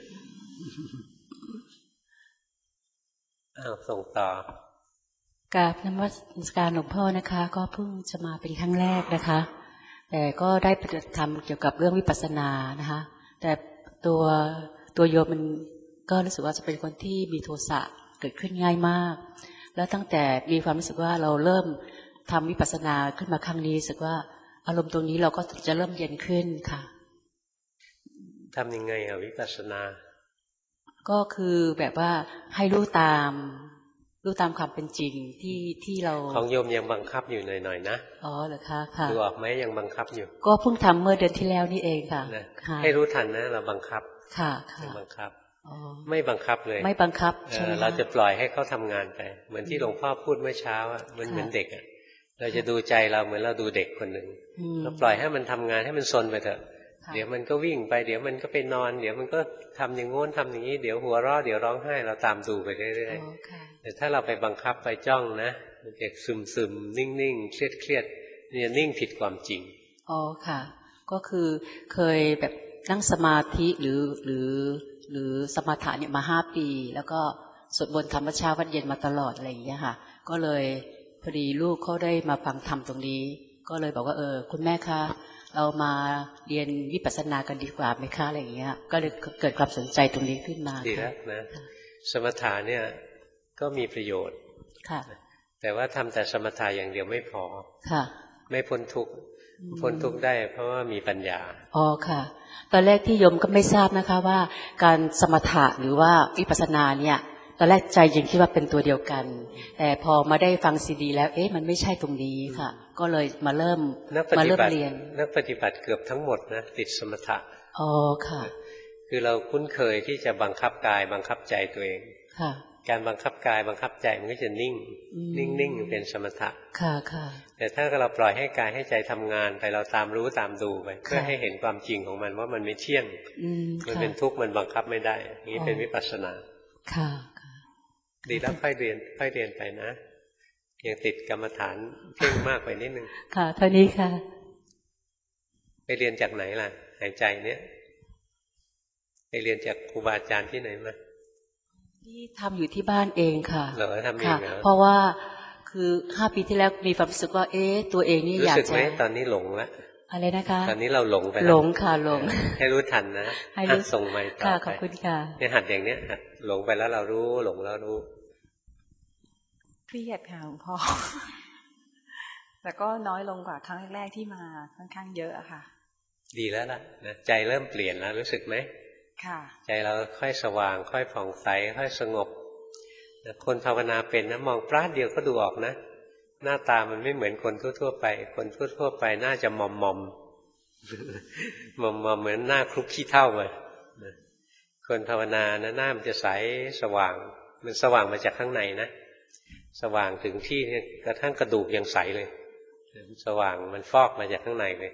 อ้าวส่งต่อกราบนมัสการหลวงพ่อนะคะ ก็เพิ่งจะมาเป็นครั้งแรกนะคะ แต่ก็ได้ปฏิบัติธรรมเกี่ยวกับเรื่องวิปัสสนานะคะแต่ตัวตัวโยมมันก็รู้สึกว่าจะเป็นคนที่มีโทสะเกิดขึ้นง่ายมากแล้วตั้งแต่มีความรู้สึกว่าเราเริ่มทำวิปัสสนาขึ้นมาครั้งนี้รู้สึกว่าอารมณ์ตรงนี้เราก็จะเริ่มเย็นขึ้นค่ะทำยังไงอะวิปัสสนาก็คือแบบว่าให้รู้ตามรู้ตามความเป็นจริงที่ที่เราของโยมยังบังคับอยู่หน่อยๆนะอ๋อเหรอคะค่ะดูออกไหมยังบังคับอยู่ก็เพิ่งทำเมื่อเดือนที่แล้วนี่เองค่ะให้รู้ทันนะเราบังคับค่ะค่ะบังคับไม่บังคับเลยไม่บังคับใช่ไหมเราจะปล่อยให้เขาทำงานไปเหมือนที่หลวงพ่อพูดเมื่อเช้าอ่ะมันเหมือนเด็กอ่ะเราจะดูใจเราเหมือนเราดูเด็กคนหนึ่งเราปล่อยให้มันทำงานให้มันซนไปเถอะเดี๋ยวมันก็วิ่งไปเดี๋ยวมันก็ไปนอนเดี๋ยวมันก็ทำอย่างโน้นทำอย่างนี้เดี๋ยวหัวเราะเดี๋ยวร้องไห้เราตามดูไปเรื่อยๆแต่ถ้าเราไปบังคับไปจ้องนะมันจะซึมซึมนิ่งนิ่งเครียดเครียดนี่จะนิ่งผิดความจริงอ๋อค่ะก็คือเคยแบบนั่งสมาธิหรือหรือหรือสมถะเนี่ยมาห้าปีแล้วก็สวดมนต์ธรรมเช้าวันเย็นมาตลอดอะไรอย่างเงี้ยค่ะก็เลยพอดีลูกเขาได้มาฟังธรรมตรงนี้ก็เลยบอกว่าเออคุณแม่คะเรามาเรียนวิปัสสนากันดีกว่าไหมคะอะไรอย่างเงี้ยก็เลยเกิดความสนใจตรงนี้ขึ้นมาดีแล้วนะสมถะเนี่ยก็มีประโยชน์ค่ะแต่ว่าทำแต่สมถะอย่างเดียวไม่พอค่ะไม่พ้นทุกข์พ้นทุกข์ได้เพราะว่ามีปัญญาอ๋อค่ะตอนแรกที่โยมก็ไม่ทราบนะคะว่าการสมถะหรือว่าวิปัสสนาเนี่ยตอนแรกใจยังคิดว่าเป็นตัวเดียวกันแต่พอมาได้ฟังซีดีแล้วเอ๊ะมันไม่ใช่ตรงนี้ค่ะก็เลยมาเริ่มมาเริ่มเรียนนักปฏิบัติเกือบทั้งหมดนะติดสมถะอ๋อค่ะคือเราคุ้นเคยที่จะบังคับกายบังคับใจตัวเองค่ะการบังคับกายบังคับใจมันก็จะนิ่งนิ่งๆเป็นสมถะค่ะค่ะแต่ถ้าเราปล่อยให้กายให้ใจทำงานไปเราตามรู้ตามดูไปเพื่อให้เห็นความจริงของมันว่ามันไม่เที่ยงมันเป็นทุกข์มันบังคับไม่ได้นี่เป็นวิปัสสนาค่ะดีแล้วค่อยเรียนค่อยเรียนไปนะยังติดกรรมฐานเพ่งมากไปนิดนึงค่ะเท่านี้ค่ะไปเรียนจากไหนล่ะหายใจเนี้ยไปเรียนจากครูบาอาจารย์ที่ไหนมาที่ทำอยู่ที่บ้านเองค่ะเหรอทำเองเหรอเพราะว่าคือห้าปีที่แล้วมีความรู้สึกว่าเอ๊ะตัวเองนี่อยากจะรู้สึกไหมตอนนี้หลงแล้วอะไรนะคะตอนนี้เราหลงไปหลงค่ะหลงให้รู้ทันนะให้รู้ส่งไปต่อไปขอบคุณค่ะเนี่ยหัดอย่างเนี้ยหัดหลงไปแล้วเรารู้หลงแล้วรู้เครียดค่ะหลวงพ่อแต่ก็น้อยลงกว่าครั้งแรกๆที่มาค่อนข้างเยอะอะค่ะดีแล้วล่ะนะใจเริ่มเปลี่ยนแล้วรู้สึกไหมค่ะใจเราค่อยสว่างค่อยผ่องใสค่อยสงบคนภาวนาเป็นนะมองปราดเดียวก็ดูออกนะหน้าตามันไม่เหมือนคนทั่วๆไปคนทั่วๆไปน่าจะมอมมอมมอมมอมเหมือนหน้าคลุกขี้เถ้าเลยคนภาวนานะหน้ามันจะใสสว่างมันสว่างมาจากข้างในนะสว่างถึงที่เนี่ยกระทั่งกระดูกยังใสเลยสว่างมันฟอกมาจากข้างในเลย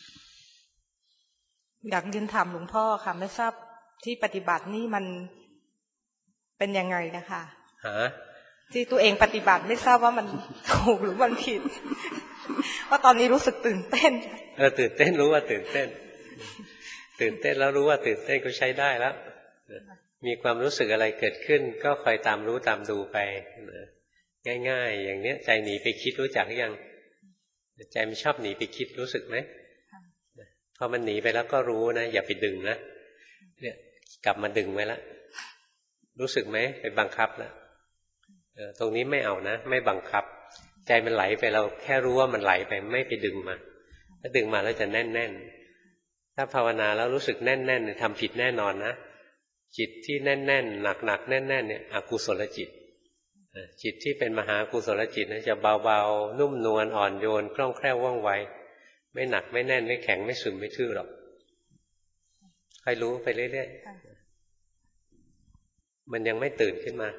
อยากเรียนถามหลวงพ่อค่ะไม่ทราบที่ปฏิบัตินี่มันเป็นยังไงนะคะฮะที่ตัวเองปฏิบัติไม่ทราบว่ามันถูกหรือมันผิดว่าตอนนี้รู้สึกตื่นเต้นเออตื่นเต้นรู้ว่าตื่นเต้นตื่นเต้นแล้วรู้ว่าตื่นเต้นก็ใช้ได้แล้วมีความรู้สึกอะไรเกิดขึ้นก็คอยตามรู้ตามดูไปง่ายๆอย่างเนี้ยใจหนีไปคิดรู้จักหรือยังใจมันชอบหนีไปคิดรู้สึกไหมพอมันหนีไปแล้วก็รู้นะอย่าไปดึงนะเนี่ยกลับมาดึงไว้แล้วรู้สึกไหมไปบังคับแล้วตรงนี้ไม่เอานะไม่บังคับใจมันไหลไปเราแค่รู้ว่ามันไหลไปไม่ไปดึงมาถ้าดึงมาแล้วจะแน่นๆถ้าภาวนาแล้วรู้สึกแน่นๆทำผิดแน่นอนนะจิตที่แน่นๆหนักๆแน่นๆเนี่ยอกุศลจิตจิตที่เป็นมหากุศลจิตนะจะเบาๆนุ่มนวลอ่อนโยนคล่องแคล่วว่องไวไม่หนักไม่แน่นไม่แข็งไม่ซึมไม่ทื่อหรอกค่อยรู้ไปเรื่อยๆมันยังไม่ตื่นขึ้นมา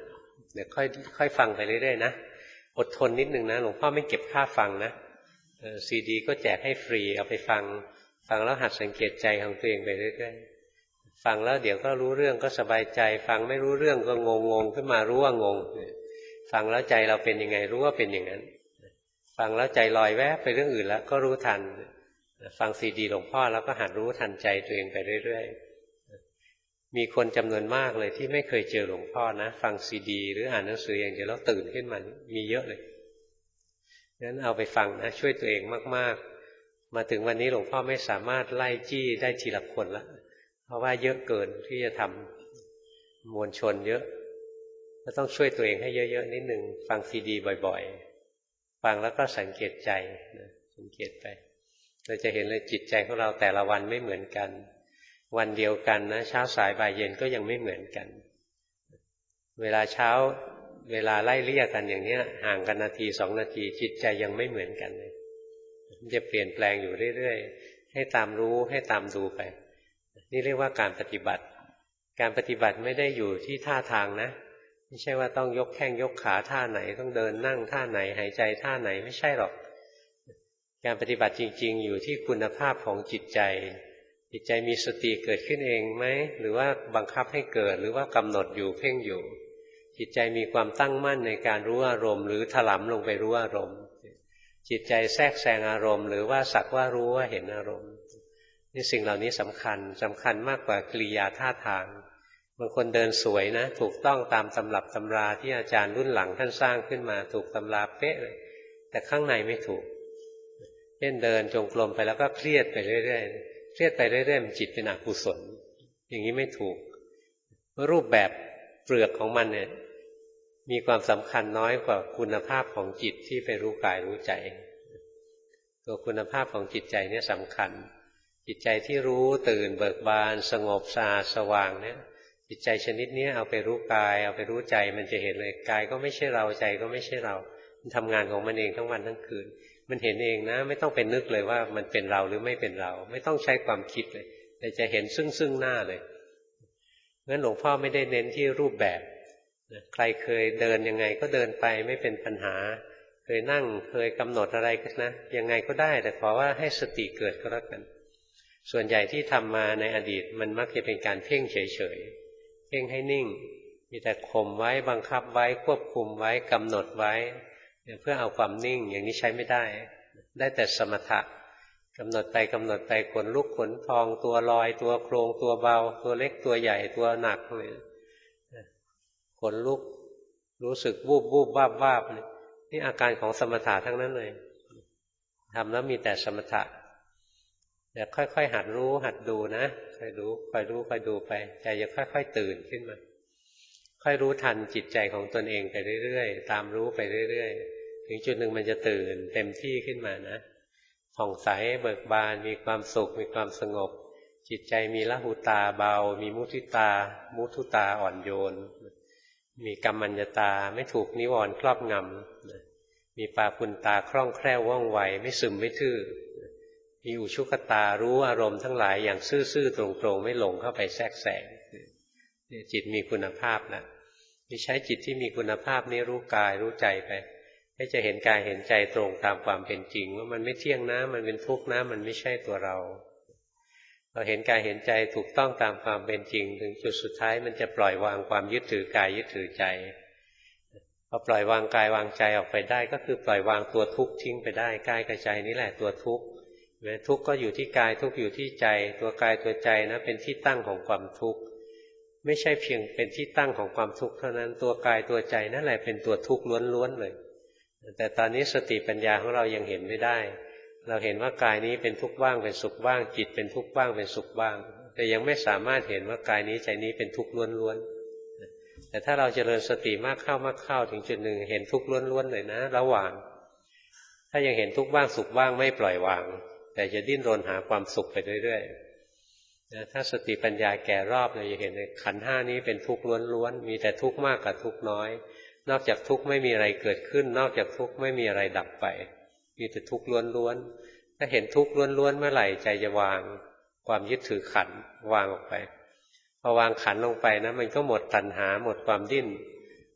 เดี๋ยวค่อยค่อยฟังไปเรื่อยๆนะอดทนนิดนึงนะหลวงพ่อไม่เก็บค่าฟังนะซีดีก็แจกให้ฟรีเอาไปฟังฟังแล้วหัดสังเกตใจของตัวเองไปเรื่อยๆฟังแล้วเดี๋ยวก็รู้เรื่องก็สบายใจฟังไม่รู้เรื่องก็งงงขึ้นมารู้ว่างงฟังแล้วใจเราเป็นยังไงรู้ว่าเป็นอย่างนั้นฟังแล้วใจลอยแวบไปเรื่องอื่นแล้วก็รู้ทันฟังซีดีหลวงพ่อแล้วก็หัดรู้ทันใจตัวเองไปเรื่อยๆมีคนจำนวนมากเลยที่ไม่เคยเจอหลวงพ่อนะฟังซีดีหรืออ่านหนังสืออย่างเดียวแล้วตื่นขึ้นมามีเยอะเลยงั้นเอาไปฟังนะช่วยตัวเองมากๆมาถึงวันนี้หลวงพ่อไม่สามารถไล่จี้ได้ทีละคนละเพราะว่าเยอะเกินที่จะทำมวลชนเยอะก็ต้องช่วยตัวเองให้เยอะๆนิดนึงฟังซีดีบ่อยๆฟังแล้วก็สังเกตใจนะสังเกตไปเราจะเห็นเลยจิตใจของเราแต่ละวันไม่เหมือนกันวันเดียวกันนะเช้าสายบ่ายเย็นก็ยังไม่เหมือนกันเวลาเช้าเวลาไล่เลี่ยกันอย่างนี้ห่างกันนาทีสองนาทีจิตใจยังไม่เหมือนกันเลยมันจะเปลี่ยนแปลงอยู่เรื่อยๆให้ตามรู้ให้ตามดูไปนี่เรียกว่าการปฏิบัติการปฏิบัติไม่ได้อยู่ที่ท่าทางนะไม่ใช่ว่าต้องยกแข้งยกขาท่าไหนต้องเดินนั่งท่าไหนหายใจท่าไหนไม่ใช่หรอกการปฏิบัติจริงๆอยู่ที่คุณภาพของจิตใจจิตใจมีสติเกิดขึ้นเองไหมหรือว่าบังคับให้เกิดหรือว่ากำหนดอยู่เพ่งอยู่จิตใจมีความตั้งมั่นในการรู้อารมณ์หรือถลำลงไปรู้อารมณ์จิตใจแทรกแซงอารมณ์หรือว่าสักว่ารู้ว่าเห็นอารมณ์นี่สิ่งเหล่านี้สำคัญสำคัญมากกว่ากิริยาท่าทางบางคนเดินสวยนะถูกต้องตามตำรับตำราที่อาจารย์รุ่นหลังท่านสร้างขึ้นมาถูกตำราเป๊ะเลยแต่ข้างในไม่ถูกเช่นเดินจงกรมไปแล้วก็เครียดไปเรื่อยๆเครียดไปเรื่อยๆมันจิตเป็นอกุศลอย่างนี้ไม่ถูกรูปแบบเปลือกของมันเนี่ยมีความสำคัญน้อยกว่าคุณภาพของจิตที่ไปรู้กายรู้ใจตัวคุณภาพของจิตใจเนี่ยสำคัญจิตใจที่รู้ตื่นเบิกบานสงบสะอาดสว่างเนี่ยจิตใจชนิดนี้เอาไปรู้กายเอาไปรู้ใจมันจะเห็นเลยกายก็ไม่ใช่เราใจก็ไม่ใช่เรามันทำงานของมันเองทั้งวันทั้งคืนมันเห็นเองนะไม่ต้องเป็นนึกเลยว่ามันเป็นเราหรือไม่เป็นเราไม่ต้องใช้ความคิดเลยแต่จะเห็นซึ่งซึ่งหน้าเลยงั้นหลวงพ่อไม่ได้เน้นที่รูปแบบใครเคยเดินยังไงก็เดินไปไม่เป็นปัญหาเคยนั่งเคยกำหนดอะไรก็นะยังไงก็ได้แต่ขอว่าให้สติเกิดก็แล้วกันส่วนใหญ่ที่ทำมาในอดีตมันมักจะเป็นการเพ่งเฉยๆเพ่งให้นิ่งมีแต่ข่มไว้บังคับไว้ควบคุมไว้กำหนดไว้เพื่อเอาความนิ่งอย่างนี้ใช้ไม่ได้ได้แต่สมถะกำหนดไปกำหนดไปขนลุกขนพองตัวลอยตัวโครงตัวเบาตัวเล็กตัวใหญ่ตัวหนักเลยขนลุกรู้สึกวูบวูบวาบวาบนี่อาการของสมถะทั้งนั้นเลยทำแล้วมีแต่สมถะแต่ค่อยๆหัดรู้หัดดูนะค่อยรู้ค่อยรู้ค่อยดูไปใจจะค่อยๆตื่นขึ้นมาค่อยรู้ทันจิตใจของตนเองไปเรื่อยๆตามรู้ไปเรื่อยๆถึงจุดหนึ่งมันจะตื่นเต็มที่ขึ้นมานะผ่องใสเบิกบานมีความสุขมีความสงบจิตใจมีละหุตาเบามีมุทิตามุทุตาอ่อนโยนมีกัมมัญญตาไม่ถูกนิวรณ์ครอบงำมีปาปุณตาคล่องแคล่วว่องไวไม่ซึมไม่ทื่อมีอุชุกตารู้อารมณ์ทั้งหลายอย่างซื่อๆตรงๆไม่หลงเข้าไปแทรกแซงจิตมีคุณภาพนะที่ใช้จิตที่มีคุณภาพนี้รู้กายรู้ใจไปให้จะเห็นกายเห็นใจตรงตามความเป็นจริงว่ามันไม่เที่ยงนะมันเป็นทุกข์นะมันไม่ใช่ตัวเราเราเห็นกายเห็นใจถูกต้องตามความเป็นจริงถึงจุดสุดท้ายมันจะปล่อยวางความยึดถือกายยึดถือใจพอปล่อยวางกายวางใจออกไปได้ก็คือปล่อยวางตัวทุกข์ทิ้งไปได้กายกับใจนี่แหละตัวทุกข์ทุกข์ก็อยู่ที่กายทุกข์อยู่ที่ใจตัวกายตัวใจนะเป็นที่ตั้งของความทุกข์ไม่ใช่เพียงเป็นที่ตั้งของความทุกข์เท่านั้นตัวกายตัวใจนั่นแหละเป็นตัวทุกข์ล้วนๆเลยแต่ตอนนี้สติปัญญาของเรายังเห็นไม่ได้เราเห็นว่ากายนี้เป็นทุกข์บ้างเป็นสุขบ้างจิตเป็นทุกข์บ้างเป็นสุขบ้างแต่ยังไม่สามารถเห็นว่ากายนี้ใจนี้เป็นทุกข์ล้วนๆแต่ถ้าเราเจริญสติมากเข้ามากเข้าถึงจุดหนึ่งเห็นทุกข์ล้วนๆเลยนะระหว่างถ้ายังเห็นทุกข์บ้างสุขบ้างไม่ปล่อยวางแต่จะดิ้นรนหาความสุขไปเรื่อยๆถ้าสติปัญญาแก่รอบเราจะเห็นเลยขันธ์ห้านี้เป็นทุกข์ล้วนๆมีแต่ทุกข์มากกับทุกข์น้อยนอกจากทุกข์ไม่มีอะไรเกิดขึ้นนอกจากทุกข์ไม่มีอะไรดับไปมีแต่ทุกข์ล้วนๆถ้าเห็นทุกข์ล้วนๆเมื่อไหร่ใจจะวางความยึดถือขันธ์วางออกไปพอวางขันธ์ลงไปนะมันก็หมดตัณหาหมดความดิ้น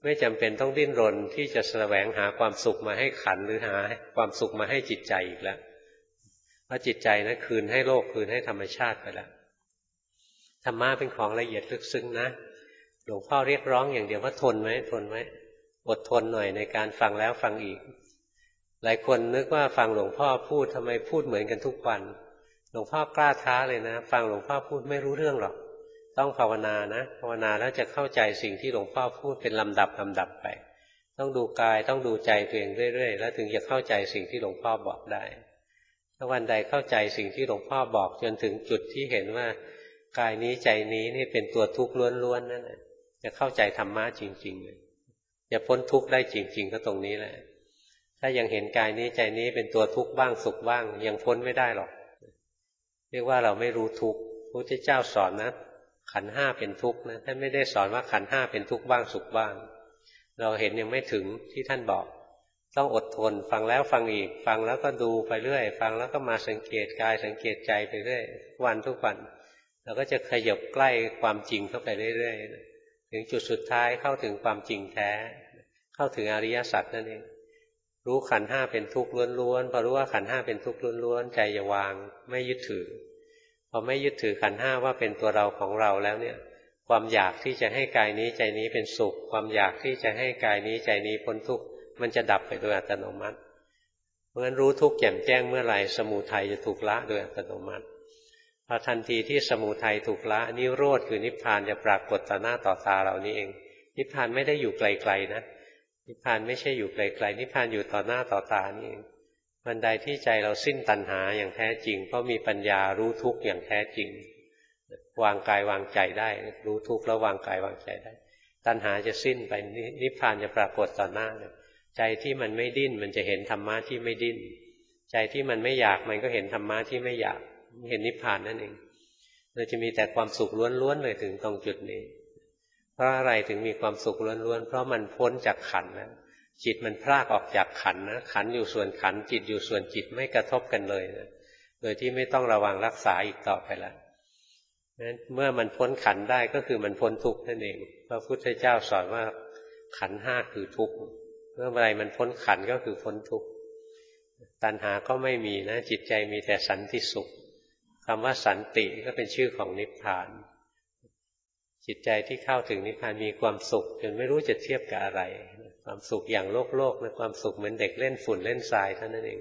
ไม่จำเป็นต้องดิ้นรนที่จะแสวงหาความสุขมาให้ขันธ์หรือหาความสุขมาให้จิตใจอีกแล้วเพราะจิตใจนั้นคืนให้โลกคืนให้ธรรมชาติไปแล้วธรรมะเป็นของละเอียดลึกซึ้งนะหลวงพ่อเรียกร้องอย่างเดียวว่าทนไว้ทนไว้อดทนหน่อยในการฟังแล้วฟังอีกหลายคนนึกว่าฟังหลวงพ่อพูดทำไมพูดเหมือนกันทุกวันหลวงพ่อกล้าท้าเลยนะฟังหลวงพ่อพูดไม่รู้เรื่องหรอกต้องภาวนานะภาวนาแล้วจะเข้าใจสิ่งที่หลวงพ่อพูดเป็นลำดับลำดับไปต้องดูกายต้องดูใจตัวเองเรื่อยๆแล้วถึงจะเข้าใจสิ่งที่หลวงพ่อบอกได้ถ้าวันใดเข้าใจสิ่งที่หลวงพ่อบอกจนถึงจุดที่เห็นว่ากายนี้ใจนี้นี่เป็นตัวทุกข์ล้วนๆนั่นแหละจะเข้าใจธรรมะจริงๆเลยจะพ้นทุกข์ได้จริงๆก็ตรงนี้แหละถ้ายังเห็นกายนี้ใจนี้เป็นตัวทุกข์บ้างสุขบ้างยังพ้นไม่ได้หรอกเรียกว่าเราไม่รู้ทุกข์พระพุทธเจ้าสอนนะขันธ์ห้าเป็นทุกข์นะท่านไม่ได้สอนว่าขันธ์ห้าเป็นทุกข์บ้างสุขบ้างเราเห็นยังไม่ถึงที่ท่านบอกต้องอดทนฟังแล้วฟังอีกฟังแล้วก็ดูไปเรื่อยฟังแล้วก็มาสังเกตกายสังเกตใจไปเรื่อยวันทุกวันเราก็จะขยับใกล้ความจริงเข้าไปเรื่อยๆถึงจุดสุดท้ายเข้าถึงความจริงแท้เข้าถึงอริยสัจนั่นเองรู้ขันธ์ห้าเป็นทุกข์ล้วนๆพอรู้ว่าขันธ์ห้าเป็นทุกข์ล้วนๆใจอย่าวางไม่ยึดถือพอไม่ยึดถือขันธ์ห้าว่าเป็นตัวเราของเราแล้วเนี่ยความอยากที่จะให้กายนี้ใจนี้เป็นสุขความอยากที่จะให้กายนี้ใจนี้พ้นทุกข์มันจะดับไปโดยอัตโนมัติเพราะฉะนั้นรู้ทุกข์แจ่มแจ้งเมื่อไหร่สมุทัยจะถูกละโดยอัตโนมัติพอทันทีที่สมุทัยถูกละนิโรธคือนิพพานจะปรากฏต่อหน้าต่อตาเรานี่เองนิพพานไม่ได้อยู่ไกลๆนะนิพพานไม่ใช่อยู่ไกลๆนิพพานอยู่ต่อหน้าต่อตานี่เองวันใดที่ใจเราสิ้นตัณหาอย่างแท้จริงเพราะมีปัญญารู้ทุกข์อย่างแท้จริงวางกายวางใจได้รู้ทุกข์แล้ววางกายวางใจได้ตัณหาจะสิ้นไปนิพพานจะปรากฏต่อหน้าใจที่มันไม่ดิ้นมันจะเห็นธรรมะที่ไม่ดิ้นใจที่มันไม่อยากมันก็เห็นธรรมะที่ไม่อยากเห็นนิพพานนั่นเองเราจะมีแต่ความสุขล้วนๆเลยถึงตรงจุดนี้เพราะอะไรถึงมีความสุขล้วนๆเพราะมันพ้นจากขันธ์แล้วจิตมันพรากออกจากขันธ์นะขันธ์อยู่ส่วนขันธ์จิตอยู่ส่วนจิตไม่กระทบกันเลยนะโดยที่ไม่ต้องระวังรักษาอีกต่อไปแล้วนั้นเมื่อมันพ้นขันธ์ได้ก็คือมันพ้นทุกข์นั่นเองพระพุทธเจ้าสอนว่าขันธ์ห้าคือทุกข์เมื่อไรมันพ้นขันธ์ก็คือพ้นทุกข์ตัณหาก็ไม่มีนะจิตใจมีแต่สันติสุขคำว่าสันติก็เป็นชื่อของนิพพานจิตใจที่เข้าถึงนิพพานมีความสุขจนไม่รู้จะเทียบกับอะไรความสุขอย่างโลกโลกนะความสุขเหมือนเด็กเล่นฝุ่นเล่นทรายเท่านั้นเอง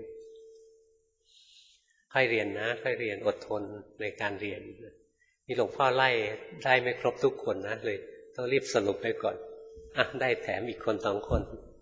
ค่อยเรียนนะค่อยเรียนอดทนในการเรียนนี่หลวงพ่อไล่ได้ไม่ครบทุกคนนะเลยต้องรีบสรุปไปก่อนอ่ะได้แถมอีกคนสองคน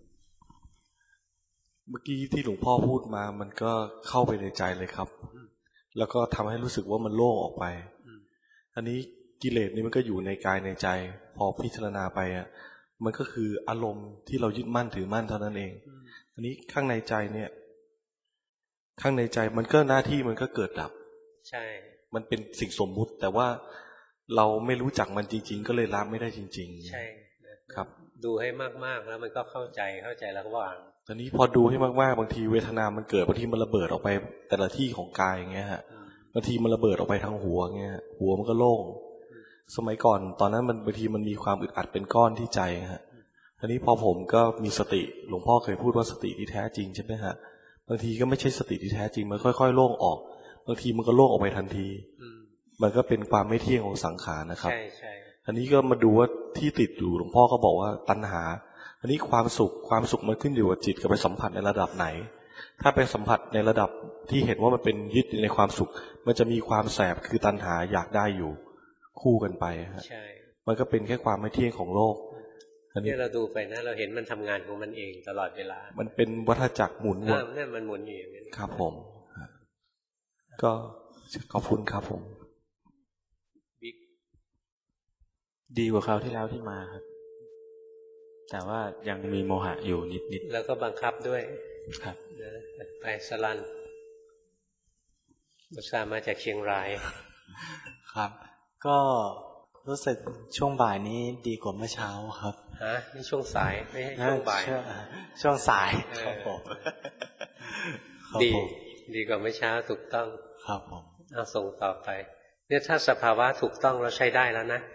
เมื่อกี้ที่หลวงพ่อพูดมามันก็เข้าไปในใจเลยครับแล้วก็ทำให้รู้สึกว่ามันโล่งออกไปอันนี้กิเลสนี่มันก็อยู่ในกายในใจพอพิจารณาไปอ่ะมันก็คืออารมณ์ที่เรายึดมั่นถือมั่นเท่านั้นเองอันนี้ข้างในใจเนี่ยข้างในใจมันก็หน้าที่มันก็เกิดดับใช่มันเป็นสิ่งสมมุติแต่ว่าเราไม่รู้จักมันจริงๆก็เลยรับไม่ได้จริงๆใช่ครับดูให้มากๆแล้วมันก็เข้าใจเข้าใจแล้ววางตอนนี้พอดูให้มากๆบางทีเวทนามันเกิดบางทีมันระเบิดออกไปแต่ละที่ของกายอย่างเงี้ยฮะบางทีมันระเบิดออกไปทางหัวเงี้ยหัวมันก็โล่งสมัยก่อนตอนนั้นมันบางทีมันมีความอึดอัดเป็นก้อนที่ใจฮะทีนี้พอผมก็มีสติหลวงพ่อเคยพูดว่าสติที่แท้จริงใช่ไหมฮะบางทีก็ไม่ใช่สติที่แท้จริงมันค่อยๆโล่งออกบางทีมันก็โล่งออกไปทันทีมันก็เป็นความไม่เที่ยงของสังขารนะครับใช่ใช่อันนี้ก็มาดูว่าที่ติดอยู่หลวงพ่อก็บอกว่าตัณหาอันนี้ความสุขความสุขมันขึ้นอยู่กับจิตกับไปสัมผัสในระดับไหนถ้าไปสัมผัสในระดับที่เห็นว่ามันเป็นยึดในความสุขมันจะมีความแสบคือตัณหาอยากได้อยู่คู่กันไปฮะมันก็เป็นแค่ความไม่เที่ยงของโลกอันนี้เราดูไปนะเราเห็นมันทำงานของมันเองตลอดเวลามันเป็นวัฏจักรหมุนวนเนี่ยมันหมุนอยู่อย่างนี้ครับผมก็ขอบคุณครับผมดีกว่าคราวที่แล้วที่มาครับแต่ว่ายังมีโมหะอยู่นิดๆแล้วก็บังคับด้วยครับไปสลันอุตส่าห์มาจากเชียงรายครับก็รู้สึกช่วงบ่ายนี้ดีกว่าเมื่อเช้าครับฮะนี่ช่วงสายไม่ใช่ช่วงบ่ายช่วงสายครับผมดีดีกว่าเมื่อเช้าถูกต้องครับผมเอาส่งต่อไปเนี่ยถ้าสภาวะถูกต้องเราใช้ได้แล้วนะ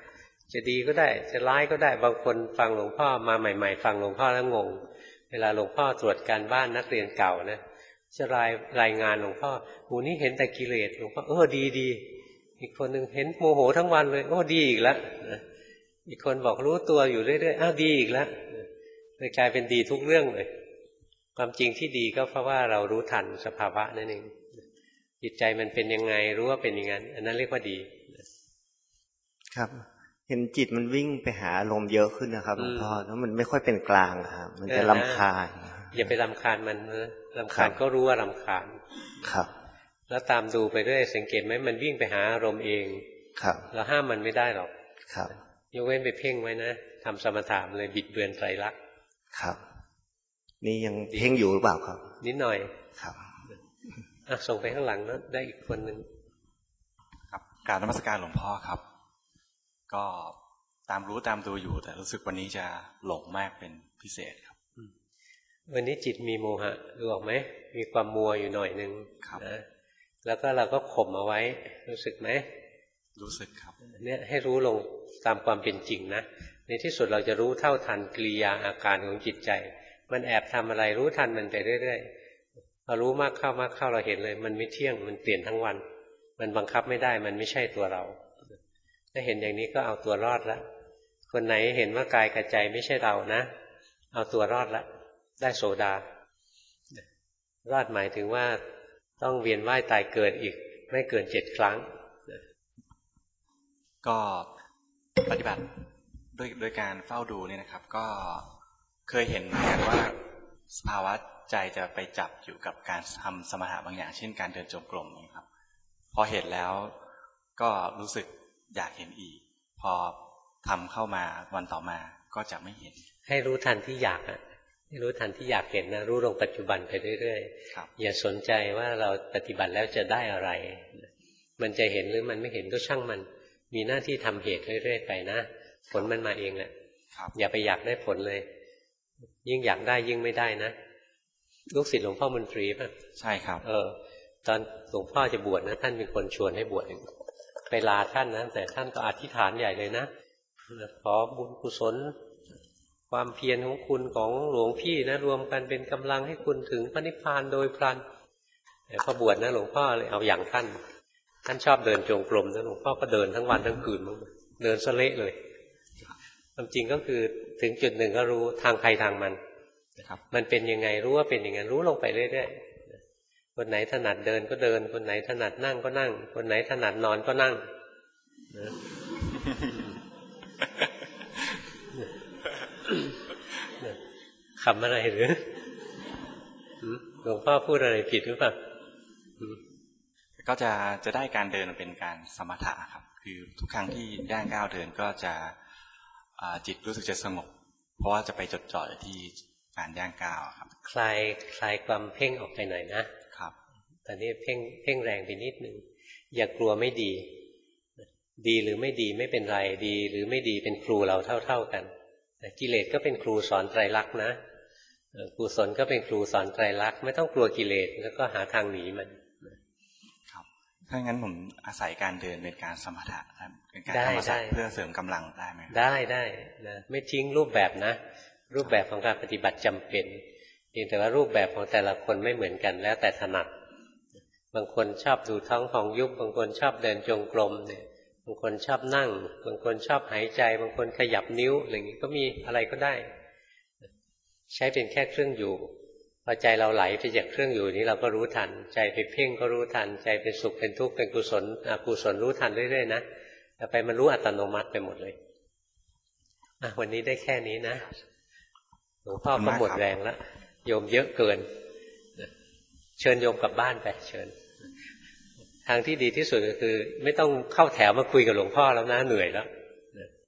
จะดีก็ได้จะร้ายก็ได้บางคนฟังหลวงพ่อมาใหม่ๆฟังหลวงพ่อแล้วงงเวลาหลวงพ่อตรวจการบ้านนักเรียนเก่านะจะรายรายงานหลวงพ่อหมู่นี้เห็นแต่กิเลสหลวงพ่อเออดีดีอีกคนหนึ่งเห็นโมโหทั้งวันเลยโอ้ดีอีกแล้วอีกคนบอกรู้ตัวอยู่เรื่อยๆอ้าวดีอีกแล้วเลยกลายเป็นดีทุกเรื่องเลยความจริงที่ดีก็เพราะว่าเรารู้ทันสภาวะนั่นเองจิตใจมันเป็นยังไงรู้ว่าเป็นอย่างนั้นอันนั้นเรียกว่าดีครับเห็นจิตมันวิ่งไปหาอารมณ์เยอะขึ้นนะครับหลวงพ่อแล้วมันไม่ค่อยเป็นกลางครับมันจะรำคาญอย่าไปรำคาญมันนะรำคาญก็รู้ว่ารำคาญครับแล้วตามดูไปเรื่อยสังเกตไหมมันวิ่งไปหาอารมณ์เองครับเราห้ามมันไม่ได้หรอกครับยกเว้นไปเพ่งไว้นะทำสมถะเลยบิดเบือนไตรลักษณ์ครับนี่ยังเพ่งอยู่หรือเปล่าครับนิดหน่อยครับอ่ะส่งไปข้างหลังนะได้อีกคนหนึ่งครับกราบนมัสการหลวงพ่อครับก็ตามรู้ตามดูอยู่แต่รู้สึกวันนี้จะหลงมากเป็นพิเศษครับวันนี้จิตมีโมหะดูออกไหมมีความมัวอยู่หน่อยนึงนะแล้วก็เราก็ข่มเอาไว้รู้สึกไหมรู้สึกครับเนี่ยให้รู้ลงตามความเป็นจริงนะในที่สุดเราจะรู้เท่าทันกิริยาอาการของจิตใจมันแอบทำอะไรรู้ทันมันไปเรื่อยๆพอรู้มากเข้ามากเข้าเราเห็นเลยมันไม่เที่ยงมันเปลี่ยนทั้งวันมันบังคับไม่ได้มันไม่ใช่ตัวเราถ้าเห็นอย่างนี้ก็เอาตัวรอดแล้วคนไหนเห็นว่ากายกับใจไม่ใช่เรานะเอาตัวรอดแล้วได้โสดารอดหมายถึงว่าต้องเวียนว่ายตายเกิดอีกไม่เกินเจ็ดครั้งก็ปฏิบัติด้วยโดยการเฝ้าดูเนี่ยนะครับก็เคยเห็นเหมือนกันว่าสภาวะใจจะไปจับอยู่กับการทำสมถะบางอย่างเช่นการเดินจงกรมนะครับพอเห็นแล้วก็รู้สึกอยากเห็นอีกพอทำเข้ามาวันต่อมาก็จะไม่เห็นให้รู้ทันที่อยากอ่ะให้รู้ทันที่อยากเห็นนะรู้ลงปัจจุบันไปเรื่อยๆอย่าสนใจว่าเราปฏิบัติแล้วจะได้อะไรมันจะเห็นหรือมันไม่เห็นก็ช่างมันมีหน้าที่ทำเหตุเรื่อยๆไปนะผลมันมาเองแหละอย่าไปอยากได้ผลเลยยิ่งอยากได้ยิ่งไม่ได้นะลูกศิษย์หลวงพ่อมนตรีป่ะใช่ครับเออตอนหลวงพ่อจะบวชนะท่านเป็นคนชวนให้บวชไปลาท่านนะแต่ท่านก็อธิษฐานใหญ่เลยนะขอบุญกุศลความเพียรของคุณของหลวงพี่นะรวมกันเป็นกำลังให้คุณถึงพระนิพพานโดยพลันแต่พอบวชนะหลวงพ่อเลยเอาอย่างท่านท่านชอบเดินจงกรมนะหลวงพ่อก็เดินทั้งวันทั้งคืนเดินสเละเลยความจริงก็คือถึงจุดหนึ่งก็รู้ทางใครทางมันมันเป็นยังไงรู้ว่าเป็นอย่างนั้นรู้ลงไปเรื่อยๆคนไหนถนัดเดินก็เดินคนไหนถนัดนั่งก็นั่งคนไหนถนัดนอนก็นั่งคำอะไรหรือหลวงพ่อพูดอะไรผิดหรือเปล่าก็จะจะได้การเดินเป็นการสมถะครับคือทุกครั้งที่ย่างก้าวเดินก็จะจิตรู้สึกจะสงบเพราะว่าจะไปจดจ่อที่การย่างก้าวครับคลายคลายความเพ่งออกไปหน่อยนะครับตอนนี้เพ่งเพ่งแรงไปนิดนึงอย่ากลัวไม่ดีดีหรือไม่ดีไม่เป็นไรดีหรือไม่ดีเป็นครูเราเท่าๆกันกิเลสก็เป็นครูสอนไตรลักษณ์นะกุศลก็เป็นครูสอนไตรลักษณ์ไม่ต้องกลัวกิเลสแล้วก็หาทางหนีมันครับถ้างั้นผมอาศัยการเดินเป็นการสมถะครับเป็นการทำสมาธิเพื่อเสริมกำลังได้ไหมได้ได้นะไม่ทิ้งรูปแบบนะรูปแบบของการปฏิบัติจำเป็นเพียงแต่ว่ารูปแบบของแต่ละคนไม่เหมือนกันแล้วแต่ถนัดบางคนชอบดูท้องของยุบบางคนชอบเดินจงกรมเนี่ยบางคนชอบนั่งบางคนชอบหายใจบางคนขยับนิ้วอะไรอย่างนี้ก็มีอะไรก็ได้ใช้เป็นแค่เครื่องอยู่พอใจเราไหลไปจากเครื่องอยู่นี้เราก็รู้ทันใจไปเพ่งก็รู้ทันใจเป็นสุขเป็นทุกข์เป็นกุศลอกุศลรู้ทันเรื่อยๆนะแต่ไปมันรู้อัตโนมัติไปหมดเลยอ่ะวันนี้ได้แค่นี้นะหลวงพ่อก็หมดแรงแล้วโยมเยอะเกินเชิญโยมกลับบ้านไปเชิญทางที่ดีที่สุดก็คือไม่ต้องเข้าแถวมาคุยกับหลวงพ่อแล้วนะเหนื่อยแล้ว